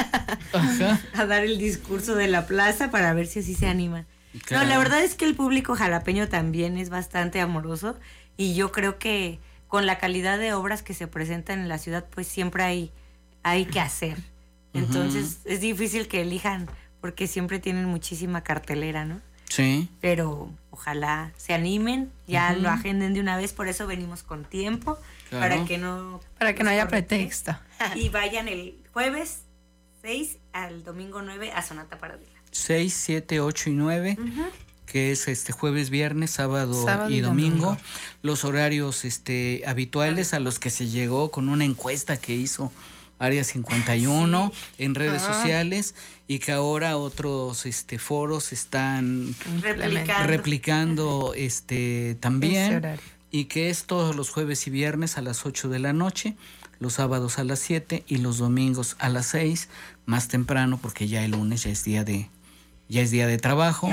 Ajá. a dar el discurso de la plaza para ver si así se anima. Claro. No, la verdad es que el público jalapeño también es bastante amoroso y yo creo que con la calidad de obras que se presentan en la ciudad, pues siempre hay, hay que hacer. Entonces es difícil que elijan porque siempre tienen muchísima cartelera, ¿no? Sí. Pero ojalá se animen, ya Ujú. lo agenden de una vez, por eso venimos con tiempo, Claro. para que no... Para que no nos haya correte. pretexto. Y vayan el jueves seis al domingo nueve a Sonata Paradela. seis, siete, ocho y nueve, Ujú. que es este jueves, viernes, sábado, Sábado y y domingo. domingo. Los horarios este habituales a los que se llegó con una encuesta que hizo Área cincuenta y uno en redes Ah. sociales y que ahora otros este foros están Replicando. replicando este Ese también horario. y que es todos los jueves y viernes a las ocho de la noche, los sábados a las siete y los domingos a las seis, más temprano porque ya el lunes ya es día de ya es día de trabajo.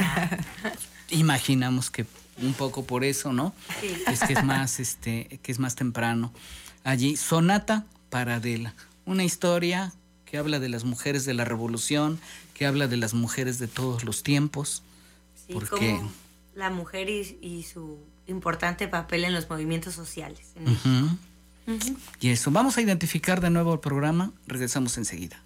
Imaginamos que un poco por eso, ¿no? Sí. Es que es más este que es más temprano. Allí Sonata Paradela, una historia que habla de las mujeres de la revolución, que habla de las mujeres de todos los tiempos. Sí, Porque- como la mujer y, y su importante papel en los movimientos sociales. en Ujú. México. Ujú. Y eso, vamos a identificar de nuevo el programa, regresamos enseguida.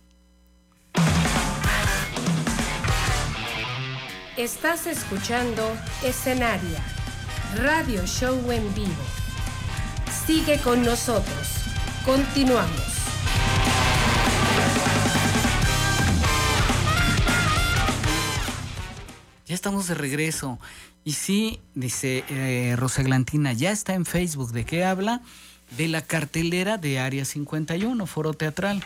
Estás escuchando Escenaria, radio show en vivo. Sigue con nosotros. Continuamos. Ya estamos de regreso. Y sí, dice eh, Rosa Glantina, ya está en Facebook. ¿De qué habla? De la cartelera de Área cincuenta y uno, Foro Teatral.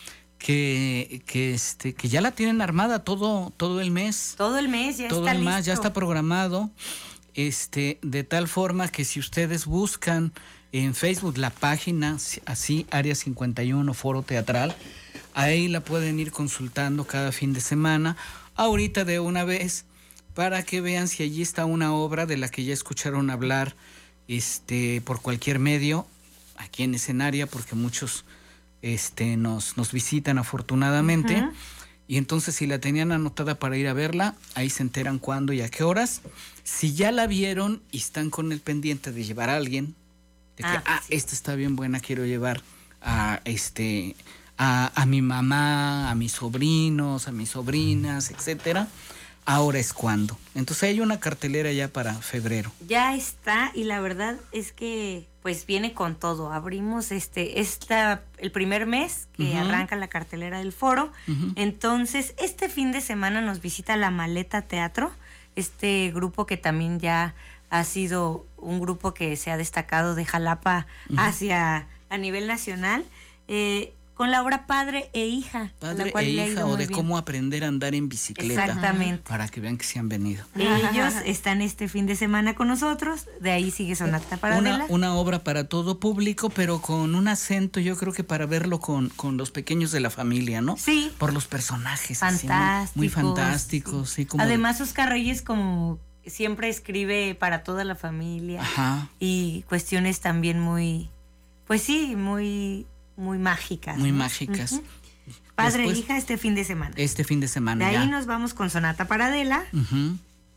Que, que, este, que ya la tienen armada todo, todo el mes. Todo el mes ya todo está el listo. mes ya está programado. Este, de tal forma que si ustedes buscan en Facebook la página, así, Área cincuenta y uno, Foro Teatral, ahí la pueden ir consultando cada fin de semana, ahorita de una vez, para que vean si allí está una obra de la que ya escucharon hablar este, por cualquier medio, aquí en Escenaria, porque muchos este, nos, nos visitan afortunadamente. Ujú. Y entonces si la tenían anotada para ir a verla, ahí se enteran cuándo y a qué horas. Si ya la vieron y están con el pendiente de llevar a alguien, de que, Ah, ah, sí. esta está bien buena, quiero llevar a este a, a mi mamá, a mis sobrinos, a mis sobrinas, etcétera. Ahora es cuando. Entonces hay una cartelera ya para febrero. Ya está y la verdad es que pues viene con todo. Abrimos este esta el primer mes que Ujú. arranca la cartelera del foro. Ujú. Entonces, este fin de semana nos visita La Maleta Teatro, este grupo que también ya ha sido un grupo que se ha destacado de Jalapa hacia a nivel nacional, eh, con la obra Padre e Hija, a Padre la cual e le ha hija ido o muy de bien. cómo aprender a andar en bicicleta. Exactamente. Para que vean que se han venido. Ellos están este fin de semana con nosotros, de ahí sigue Sonata Paradela. Una, una obra para todo público, pero con un acento, yo creo que para verlo con, con los pequeños de la familia, ¿no? Sí. Por los personajes. así, muy- Fantásticos. muy, fantásticos. Sí, como Además, Oscar Reyes como siempre escribe para toda la familia Ajá. y cuestiones también muy, pues sí, muy, muy mágicas. Muy ¿no? mágicas. Ujú. Padre Después- e hija este fin de semana. Este fin de semana De ahí ya. nos vamos con Sonata Paradela. Ujú.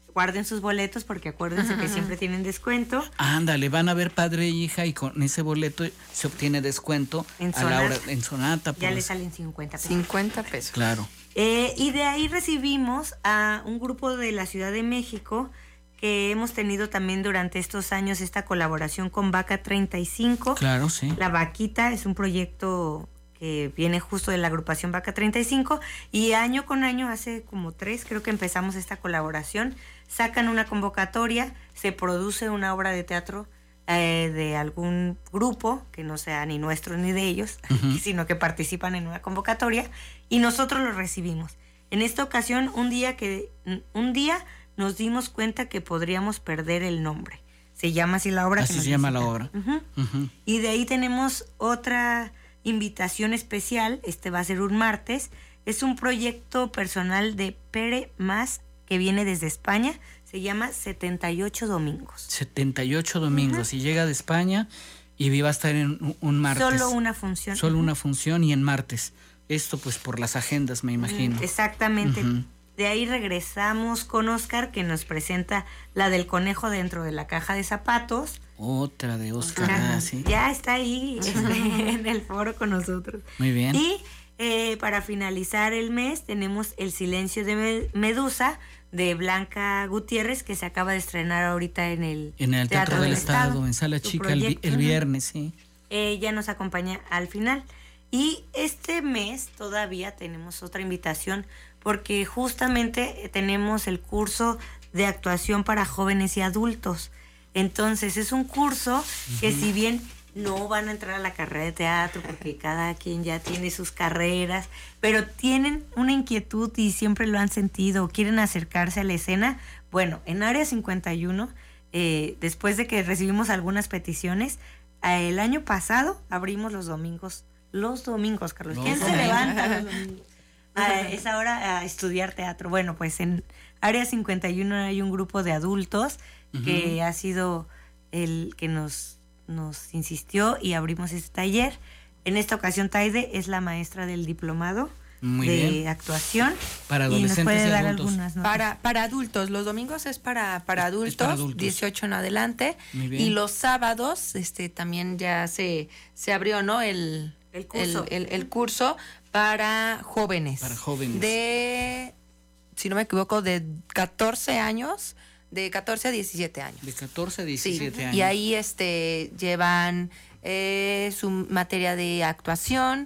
guarden sus boletos porque acuérdense que siempre tienen descuento. Ándale, van a ver padre e hija y con ese boleto se obtiene descuento En a la hora Sonata. en Sonata. Ya pues. le salen cincuenta pesos. cincuenta pesos. Claro. Eh, y de ahí recibimos a un grupo de la Ciudad de México que hemos tenido también durante estos años esta colaboración con Vaca treinta y cinco. Claro, sí. La Vaquita es un proyecto que viene justo de la agrupación Vaca treinta y cinco y año con año, hace como tres, creo que empezamos esta colaboración, sacan una convocatoria, se produce una obra de teatro eh, de algún grupo, que no sea ni nuestro ni de ellos, Ujú. sino que participan en una convocatoria y nosotros lo recibimos. En esta ocasión, un día, que, un día nos dimos cuenta que podríamos perder el nombre. Se llama así la obra. Así que nos se llama la visita. obra. Ujú. Ujú. Y de ahí tenemos otra invitación especial, este va a ser un martes, es un proyecto personal de Pere Mas que viene desde España, se llama setenta y ocho Domingos. setenta y ocho domingos y llega de España y va a estar en un, un martes. Solo una función. Solo Ujú. una función y en martes. Esto pues por las agendas, me imagino. Exactamente. Ujú. De ahí regresamos con Oscar, que nos presenta la del conejo dentro de la caja de zapatos. Otra de Oscar, Ajá. ah, sí. Ya está ahí este, en el foro con nosotros. Muy bien. Y eh, para finalizar el mes tenemos El silencio de Me- Medusa de Blanca Gutiérrez, que se acaba de estrenar ahorita en el, En el Teatro, del Estado, en Sala Su Chica, el, vi- proyecto, el ujú. viernes, sí. Ella nos acompaña al final. Y este mes todavía tenemos otra invitación porque justamente eh, tenemos el curso de actuación para jóvenes y adultos. Entonces es un curso que si bien no van a entrar a la carrera de teatro porque cada quien ya tiene sus carreras, pero tienen una inquietud y siempre lo han sentido, quieren acercarse a la escena. Bueno, en Área cincuenta y uno, eh, después de que recibimos algunas peticiones, eh, el año pasado abrimos los domingos. Los domingos, Carlos. Los ¿Quién se domingos. levanta los domingos? A esa hora a estudiar teatro. Bueno, pues en Área cincuenta y uno hay un grupo de adultos que ha sido el que nos, nos insistió y abrimos este taller. En esta ocasión, Taide es la maestra del diplomado Muy de bien. actuación. Para y nos adolescentes puede y dar adultos. algunas notas. Para, para adultos, los domingos es para, para, Es- adultos, es para adultos. dieciocho en adelante. Muy bien. Y los sábados, este, también ya se, se abrió, ¿no? El, El curso. El, el- el curso para jóvenes. Para jóvenes. De, si no me equivoco, de catorce años, de catorce a diecisiete años. De catorce a Sí, diecisiete años. y ahí este llevan eh, su materia de actuación,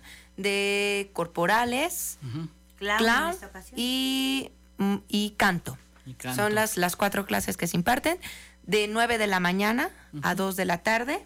de corporales, Ujú. Clown, clown en esta ocasión. y, mm, y canto. Y canto. Son las, las cuatro clases que se imparten, de nueve de la mañana a dos de la tarde.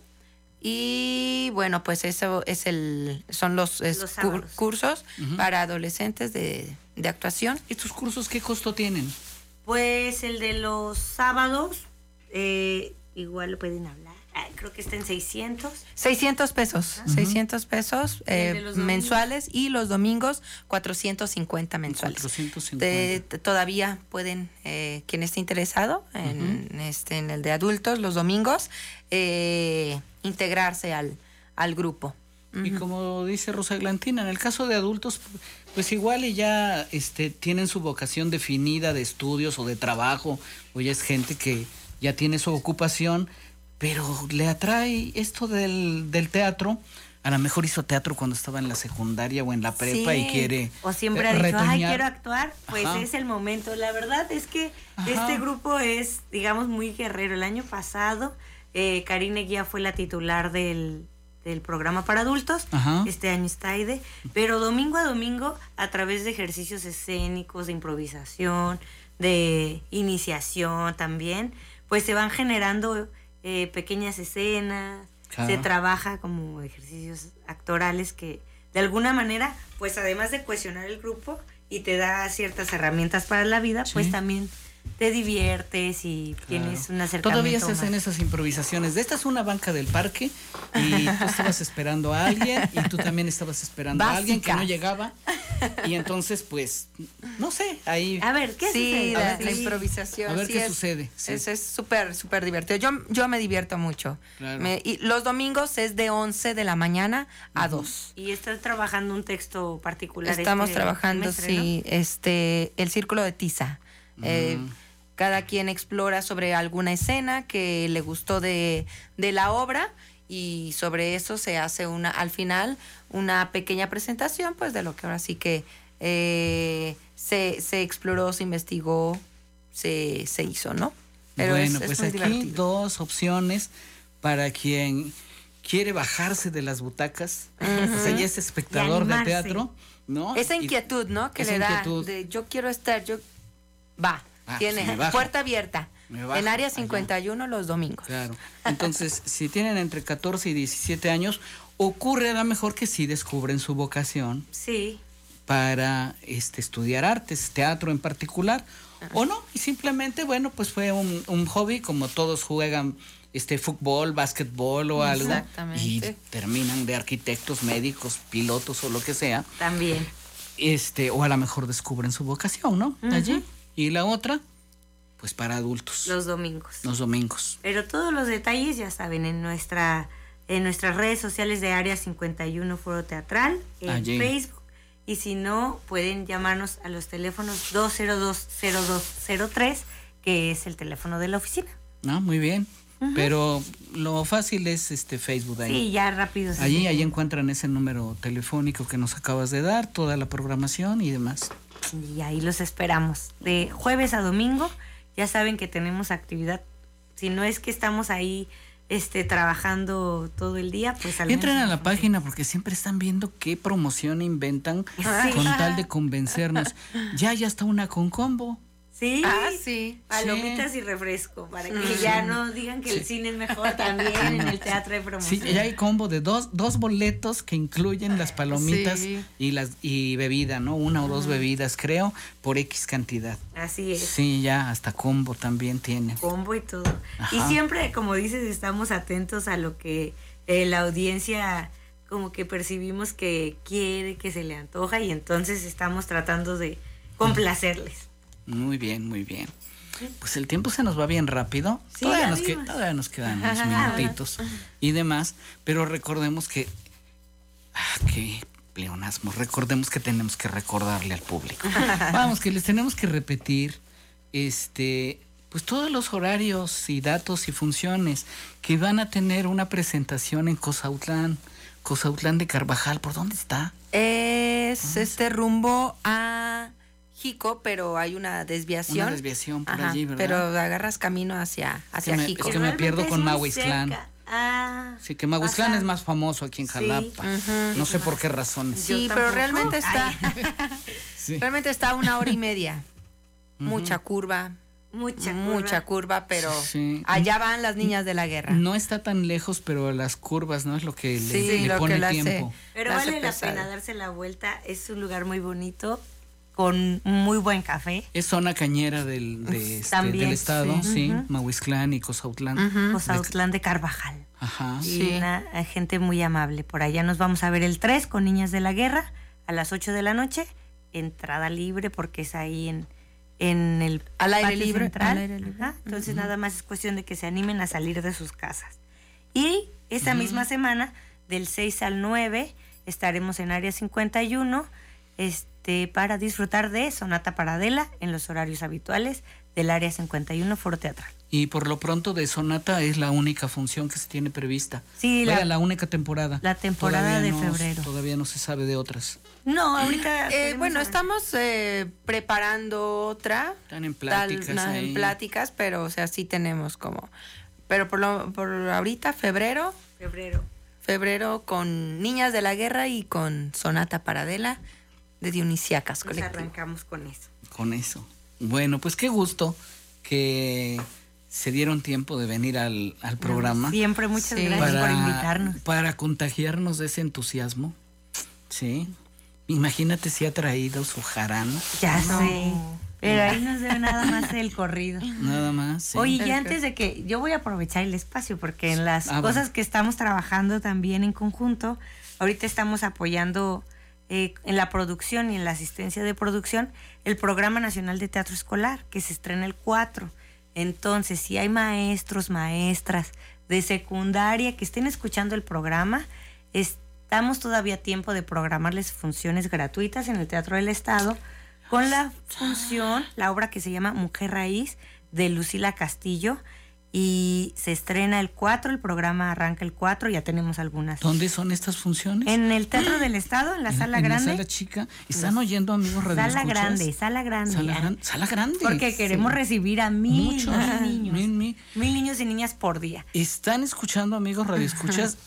Y bueno, pues eso es el son los, es Los cur- sábados. cursos Ujú. para adolescentes de, de actuación. ¿Estos cursos qué costo tienen? Pues el de los sábados, eh, igual lo pueden hablar. Ay, creo que está en seiscientos. seiscientos pesos, seiscientos pesos ¿Y el eh, de los domingos? mensuales y los domingos cuatrocientos cincuenta mensuales. cuatrocientos cincuenta. De- t- todavía pueden, eh, quien esté interesado en, este, en el de adultos, los domingos, eh, integrarse al, al grupo. Y como dice Rosa Glantina, en el caso de adultos, pues igual y ya este, tienen su vocación definida de estudios o de trabajo, o ya es gente que ya tiene su ocupación, pero le atrae esto del, del teatro. A lo mejor hizo teatro cuando estaba en la secundaria o en la prepa Sí, y quiere o siempre eh, ha dicho, ay, retoñar. quiero actuar, pues Ajá. es el momento. La verdad es que Ajá. este grupo es, digamos, muy guerrero. El año pasado, eh, Karine Guía fue la titular del, del programa para adultos. Ajá. Este año está Aide. Pero domingo a domingo, a través de ejercicios escénicos, de improvisación, de iniciación también, pues se van generando eh, pequeñas escenas. Claro. Se trabaja como ejercicios actorales que de alguna manera, pues además de cohesionar el grupo y te da ciertas herramientas para la vida, Sí. pues también te diviertes y tienes Claro. un acercamiento. Todavía se hacen más. esas improvisaciones. De esta es una banca del parque y tú estabas esperando a alguien y tú también estabas esperando a alguien que no Básicas. llegaba. Y entonces, pues, no sé, ahí... A ver, ¿qué Sí, sucede? la, A ver, la sí. improvisación. A ver sí qué es- sucede, sí. Es es súper, súper divertido. Yo, yo me divierto mucho. Claro. Me- y los domingos es de once de la mañana a dos. Y estás trabajando un texto particular. Estamos este trabajando, semestre, ¿no? sí, este, el círculo de tiza. Eh, cada quien explora sobre alguna escena que le gustó de, de la obra y sobre eso se hace una, al final, una pequeña presentación, pues de lo que ahora sí que eh, se, se exploró, se investigó, se, se hizo, ¿no? Pero bueno, es, pues es aquí divertido. Dos opciones para quien quiere bajarse de las butacas, uh-huh. o sea, ya es espectador de teatro, ¿no? Esa inquietud, ¿no? Que le da de yo quiero estar, yo va, ah, tiene pues puerta abierta. En área cincuenta y uno allá. Los domingos. Claro. Entonces, si tienen entre catorce y diecisiete años, ocurre a lo mejor que sí descubren su vocación. Sí. Para este estudiar artes, teatro en particular, ajá. o no, y simplemente, bueno, pues fue un, un hobby, como todos juegan este fútbol, básquetbol o algo. Exactamente. Y terminan de arquitectos, médicos, pilotos o lo que sea. También. Este, o a lo mejor descubren su vocación, ¿no? Uh-huh. Allí. Y la otra, pues para adultos. Los domingos. Los domingos. Pero todos los detalles ya saben en nuestra en nuestras redes sociales de Área cincuenta y uno Foro Teatral, en Allí. Facebook. Y si no, pueden llamarnos a los teléfonos dos cero dos, cero dos cero tres, que es el teléfono de la oficina. Ah, muy bien. Uh-huh. Pero lo fácil es este Facebook ahí. Sí, ya rápido. Allí, sí. allí encuentran ese número telefónico que nos acabas de dar, toda la programación y demás. Y ahí los esperamos. De jueves a domingo, ya saben que tenemos actividad. Si no es que estamos ahí este trabajando todo el día, pues al Entren menos a la página porque siempre están viendo qué promoción inventan sí. con tal de convencernos. Ya ya está una con combo. Sí, ah, sí. Palomitas sí. y refresco, para que sí. ya no digan que sí. el cine es mejor también en el teatro de promoción. Sí, ya hay combo de dos, dos boletos que incluyen las palomitas sí. y las y bebida, ¿no? Una o dos bebidas, creo, por X cantidad. Así es. Sí, ya hasta combo también tiene. Combo y todo. Ajá. Y siempre, como dices, estamos atentos a lo que eh, la audiencia como que percibimos que quiere, que se le antoja, y entonces estamos tratando de complacerles. Muy bien, muy bien. Pues el tiempo se nos va bien rápido. Sí, todavía, nos que, todavía nos quedan unos minutitos y demás, pero recordemos que... Ah, qué pleonasmo. Recordemos que tenemos que recordarle al público. Vamos, que les tenemos que repetir este, pues todos los horarios y datos y funciones que van a tener una presentación en Cozautlán. Cozautlán de Carvajal, ¿por dónde está? Es este rumbo a... Jico, pero hay una desviación. Una desviación por Ajá, allí, ¿verdad? Pero agarras camino hacia, hacia es que me, Jico. Es que me pierdo con Mahuistlán. Ah, sí, que Mahuistlán es más famoso aquí en Jalapa. Sí, uh-huh. No sé por qué razones. Sí, pero realmente está sí. realmente está a una hora y media. Uh-huh. Mucha curva. Mucha curva. Mucha curva, pero sí. allá van las niñas de la guerra. No está tan lejos, pero las curvas no es lo que sí, le, le lo pone que la tiempo. Hace, pero la vale la pena darse la vuelta. Es un lugar muy bonito, con muy buen café. Es zona cañera del, de este, del estado, sí, sí. Uh-huh. Mahuistlán y Cozautlán. Uh-huh. Cozautlán de Carvajal. Ajá. Y sí. una gente muy amable. Por allá nos vamos a ver el tres con Niñas de la Guerra a las ocho de la noche. Entrada libre porque es ahí en, en el al aire patio libre. central. Al aire libre. Ajá. Entonces uh-huh. nada más es cuestión de que se animen a salir de sus casas. Y esa uh-huh. misma semana, del seis al nueve, estaremos en Área cincuenta y uno. Este, para disfrutar de Sonata para Adela en los horarios habituales del Área cincuenta y uno Foro Teatral. Y por lo pronto de Sonata es la única función que se tiene prevista. Sí, la, la única temporada. La temporada todavía de no, febrero. Todavía no se sabe de otras. No, ahorita... Eh, bueno, estamos eh, preparando otra. Están en pláticas tal, no, en pláticas, pero o sea, sí tenemos como... Pero por, lo, por ahorita, febrero. Febrero. Febrero con Niñas de la Guerra y con Sonata para Adela. De Dionisiacas Nos colectivo. Arrancamos con eso. Con eso. Bueno, pues qué gusto que se dieron tiempo de venir al, al programa. Siempre, muchas sí. gracias para, por invitarnos. Para contagiarnos de ese entusiasmo. Sí. Imagínate si ha traído su jarana. Ya no. sé. Pero ahí nos debe nada más el corrido. Nada más. Sí. Oye, y antes de que yo voy a aprovechar el espacio, porque en las ah, cosas bueno. que estamos trabajando también en conjunto, ahorita estamos apoyando... Eh, en la producción y en la asistencia de producción, el Programa Nacional de Teatro Escolar, que se estrena el cuatro. Entonces, si hay maestros, maestras de secundaria que estén escuchando el programa, estamos todavía a tiempo de programarles funciones gratuitas en el Teatro del Estado con la función, la obra que se llama Mujer Raíz, de Lucila Castillo. Y se estrena el cuatro, el programa arranca el cuatro, ya tenemos algunas. ¿Dónde son estas funciones? En el Teatro del Estado, en la en, sala en grande. la sala chica. ¿Están Los, oyendo, amigos radioescuchas? Sala grande, sala grande. Sala, gran, sala grande. Porque queremos sí. recibir a mil, Muchos, mil niños. Mil, mil, mil niños y niñas por día. ¿Están escuchando, amigos radioescuchas?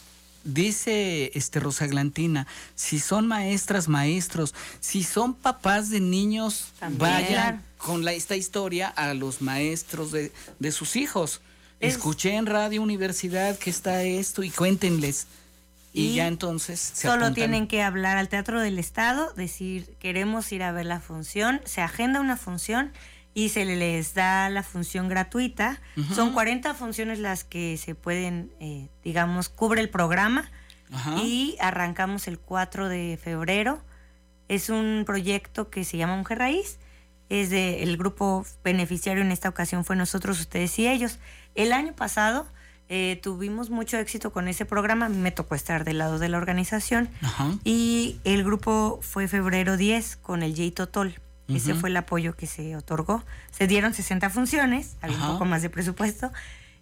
Dice este Rosa Glantina, si son maestras, maestros, si son papás de niños, también vayan con la, esta historia a los maestros de, de sus hijos. Es, Escuché en Radio Universidad que está esto y cuéntenles. Y, y ya entonces se solo apuntan. Tienen que hablar al Teatro del Estado, decir queremos ir a ver la función, se agenda una función y se les da la función gratuita. Uh-huh. Son cuarenta funciones las que se pueden, eh, digamos, cubre el programa. Uh-huh. Y arrancamos el cuatro de febrero. Es un proyecto que se llama Mujer Raíz. Es de, el grupo beneficiario en esta ocasión fue Nosotros, Ustedes y Ellos. El año pasado eh, tuvimos mucho éxito con ese programa. A mí me tocó estar del lado de la organización. Uh-huh. Y el grupo fue febrero diez con el Jay Totol. Uh-huh. Ese fue el apoyo que se otorgó. Se dieron sesenta funciones, había uh-huh. un poco más de presupuesto.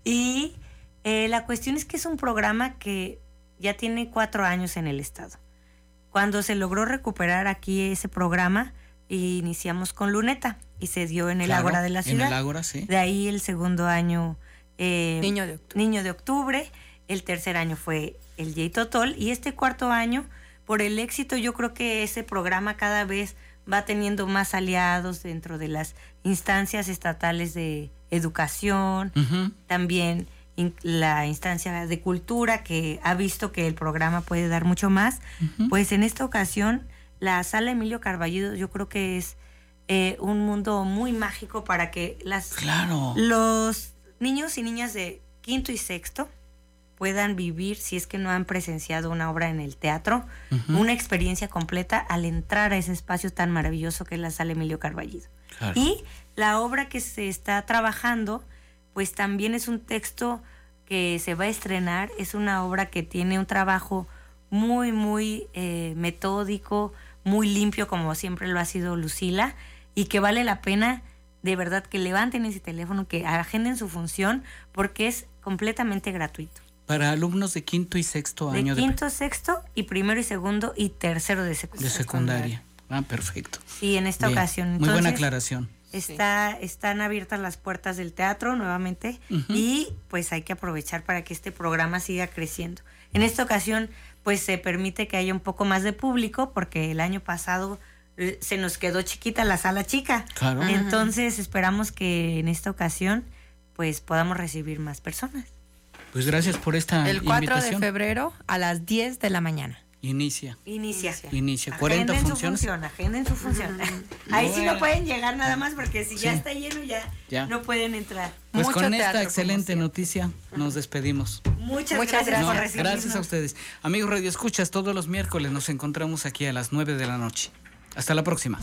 Y eh, la cuestión es que es un programa que ya tiene cuatro años en el estado. Cuando se logró recuperar aquí ese programa, iniciamos con Luneta y se dio en el claro, Ágora de la ciudad. En el Ágora, sí. De ahí el segundo año, eh, Niño de Octubre. Niño de Octubre. El tercer año fue el Jay Totol. Y este cuarto año, por el éxito, yo creo que ese programa cada vez va teniendo más aliados dentro de las instancias estatales de educación, uh-huh. también in, la instancia de cultura, que ha visto que el programa puede dar mucho más. Uh-huh. Pues en esta ocasión, la Sala Emilio Carballido, yo creo que es eh, un mundo muy mágico para que las claro. los niños y niñas de quinto y sexto puedan vivir, si es que no han presenciado una obra en el teatro, uh-huh. una experiencia completa al entrar a ese espacio tan maravilloso que es la Sala Emilio Carballido. Claro. Y la obra que se está trabajando, pues también es un texto que se va a estrenar, es una obra que tiene un trabajo muy, muy eh, metódico, muy limpio, como siempre lo ha sido Lucila, y que vale la pena de verdad que levanten ese teléfono, que agenden su función, porque es completamente gratuito. Para alumnos de quinto y sexto año. De quinto, de... sexto y primero y segundo y tercero de secundaria. De secundaria. Ah, perfecto. Sí, en esta Bien. ocasión. Entonces, muy buena aclaración. Está, sí. Están abiertas las puertas del teatro nuevamente uh-huh. y pues hay que aprovechar para que este programa siga creciendo. En esta ocasión pues se permite que haya un poco más de público porque el año pasado eh, se nos quedó chiquita la sala chica. Claro. Entonces esperamos que en esta ocasión pues podamos recibir más personas. Pues gracias por esta el cuatro invitación. De febrero a las diez de la mañana. Inicia. Inicia. Inicia. cuarenta agenden funciones. Su función, agenden su función. Uh-huh. Ahí sí no pueden llegar nada más porque si sí. ya está lleno ya, ya no pueden entrar. Pues Mucho con teatro, esta excelente noticia nos despedimos. Muchas, Muchas gracias no, por recibirnos. Gracias a ustedes. Amigos Radio Escuchas, todos los miércoles nos encontramos aquí a las nueve de la noche. Hasta la próxima.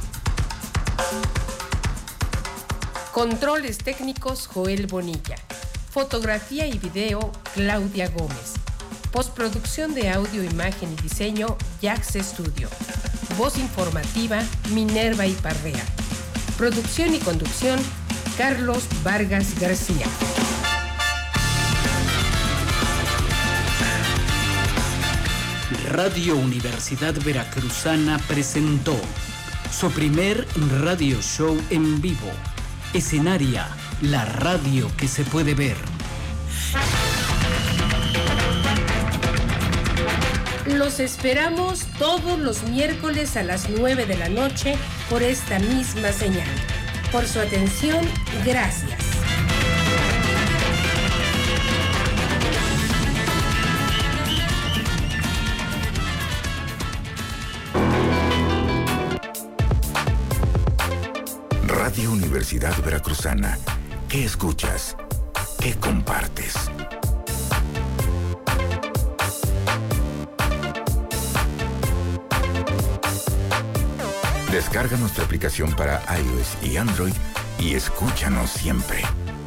Controles técnicos Joel Bonilla. Fotografía y video Claudia Gómez. Postproducción de audio, imagen y diseño Jax Studio. Voz informativa Minerva Iparrea. Producción y conducción Carlos Vargas García. Radio Universidad Veracruzana presentó su primer radio show en vivo. Escenaria, la radio que se puede ver. Los esperamos todos los miércoles a las nueve de la noche por esta misma señal. Por su atención, gracias. Radio Universidad Veracruzana. ¿Qué escuchas? ¿Qué compartes? Descarga nuestra aplicación para iOS y Android y escúchanos siempre.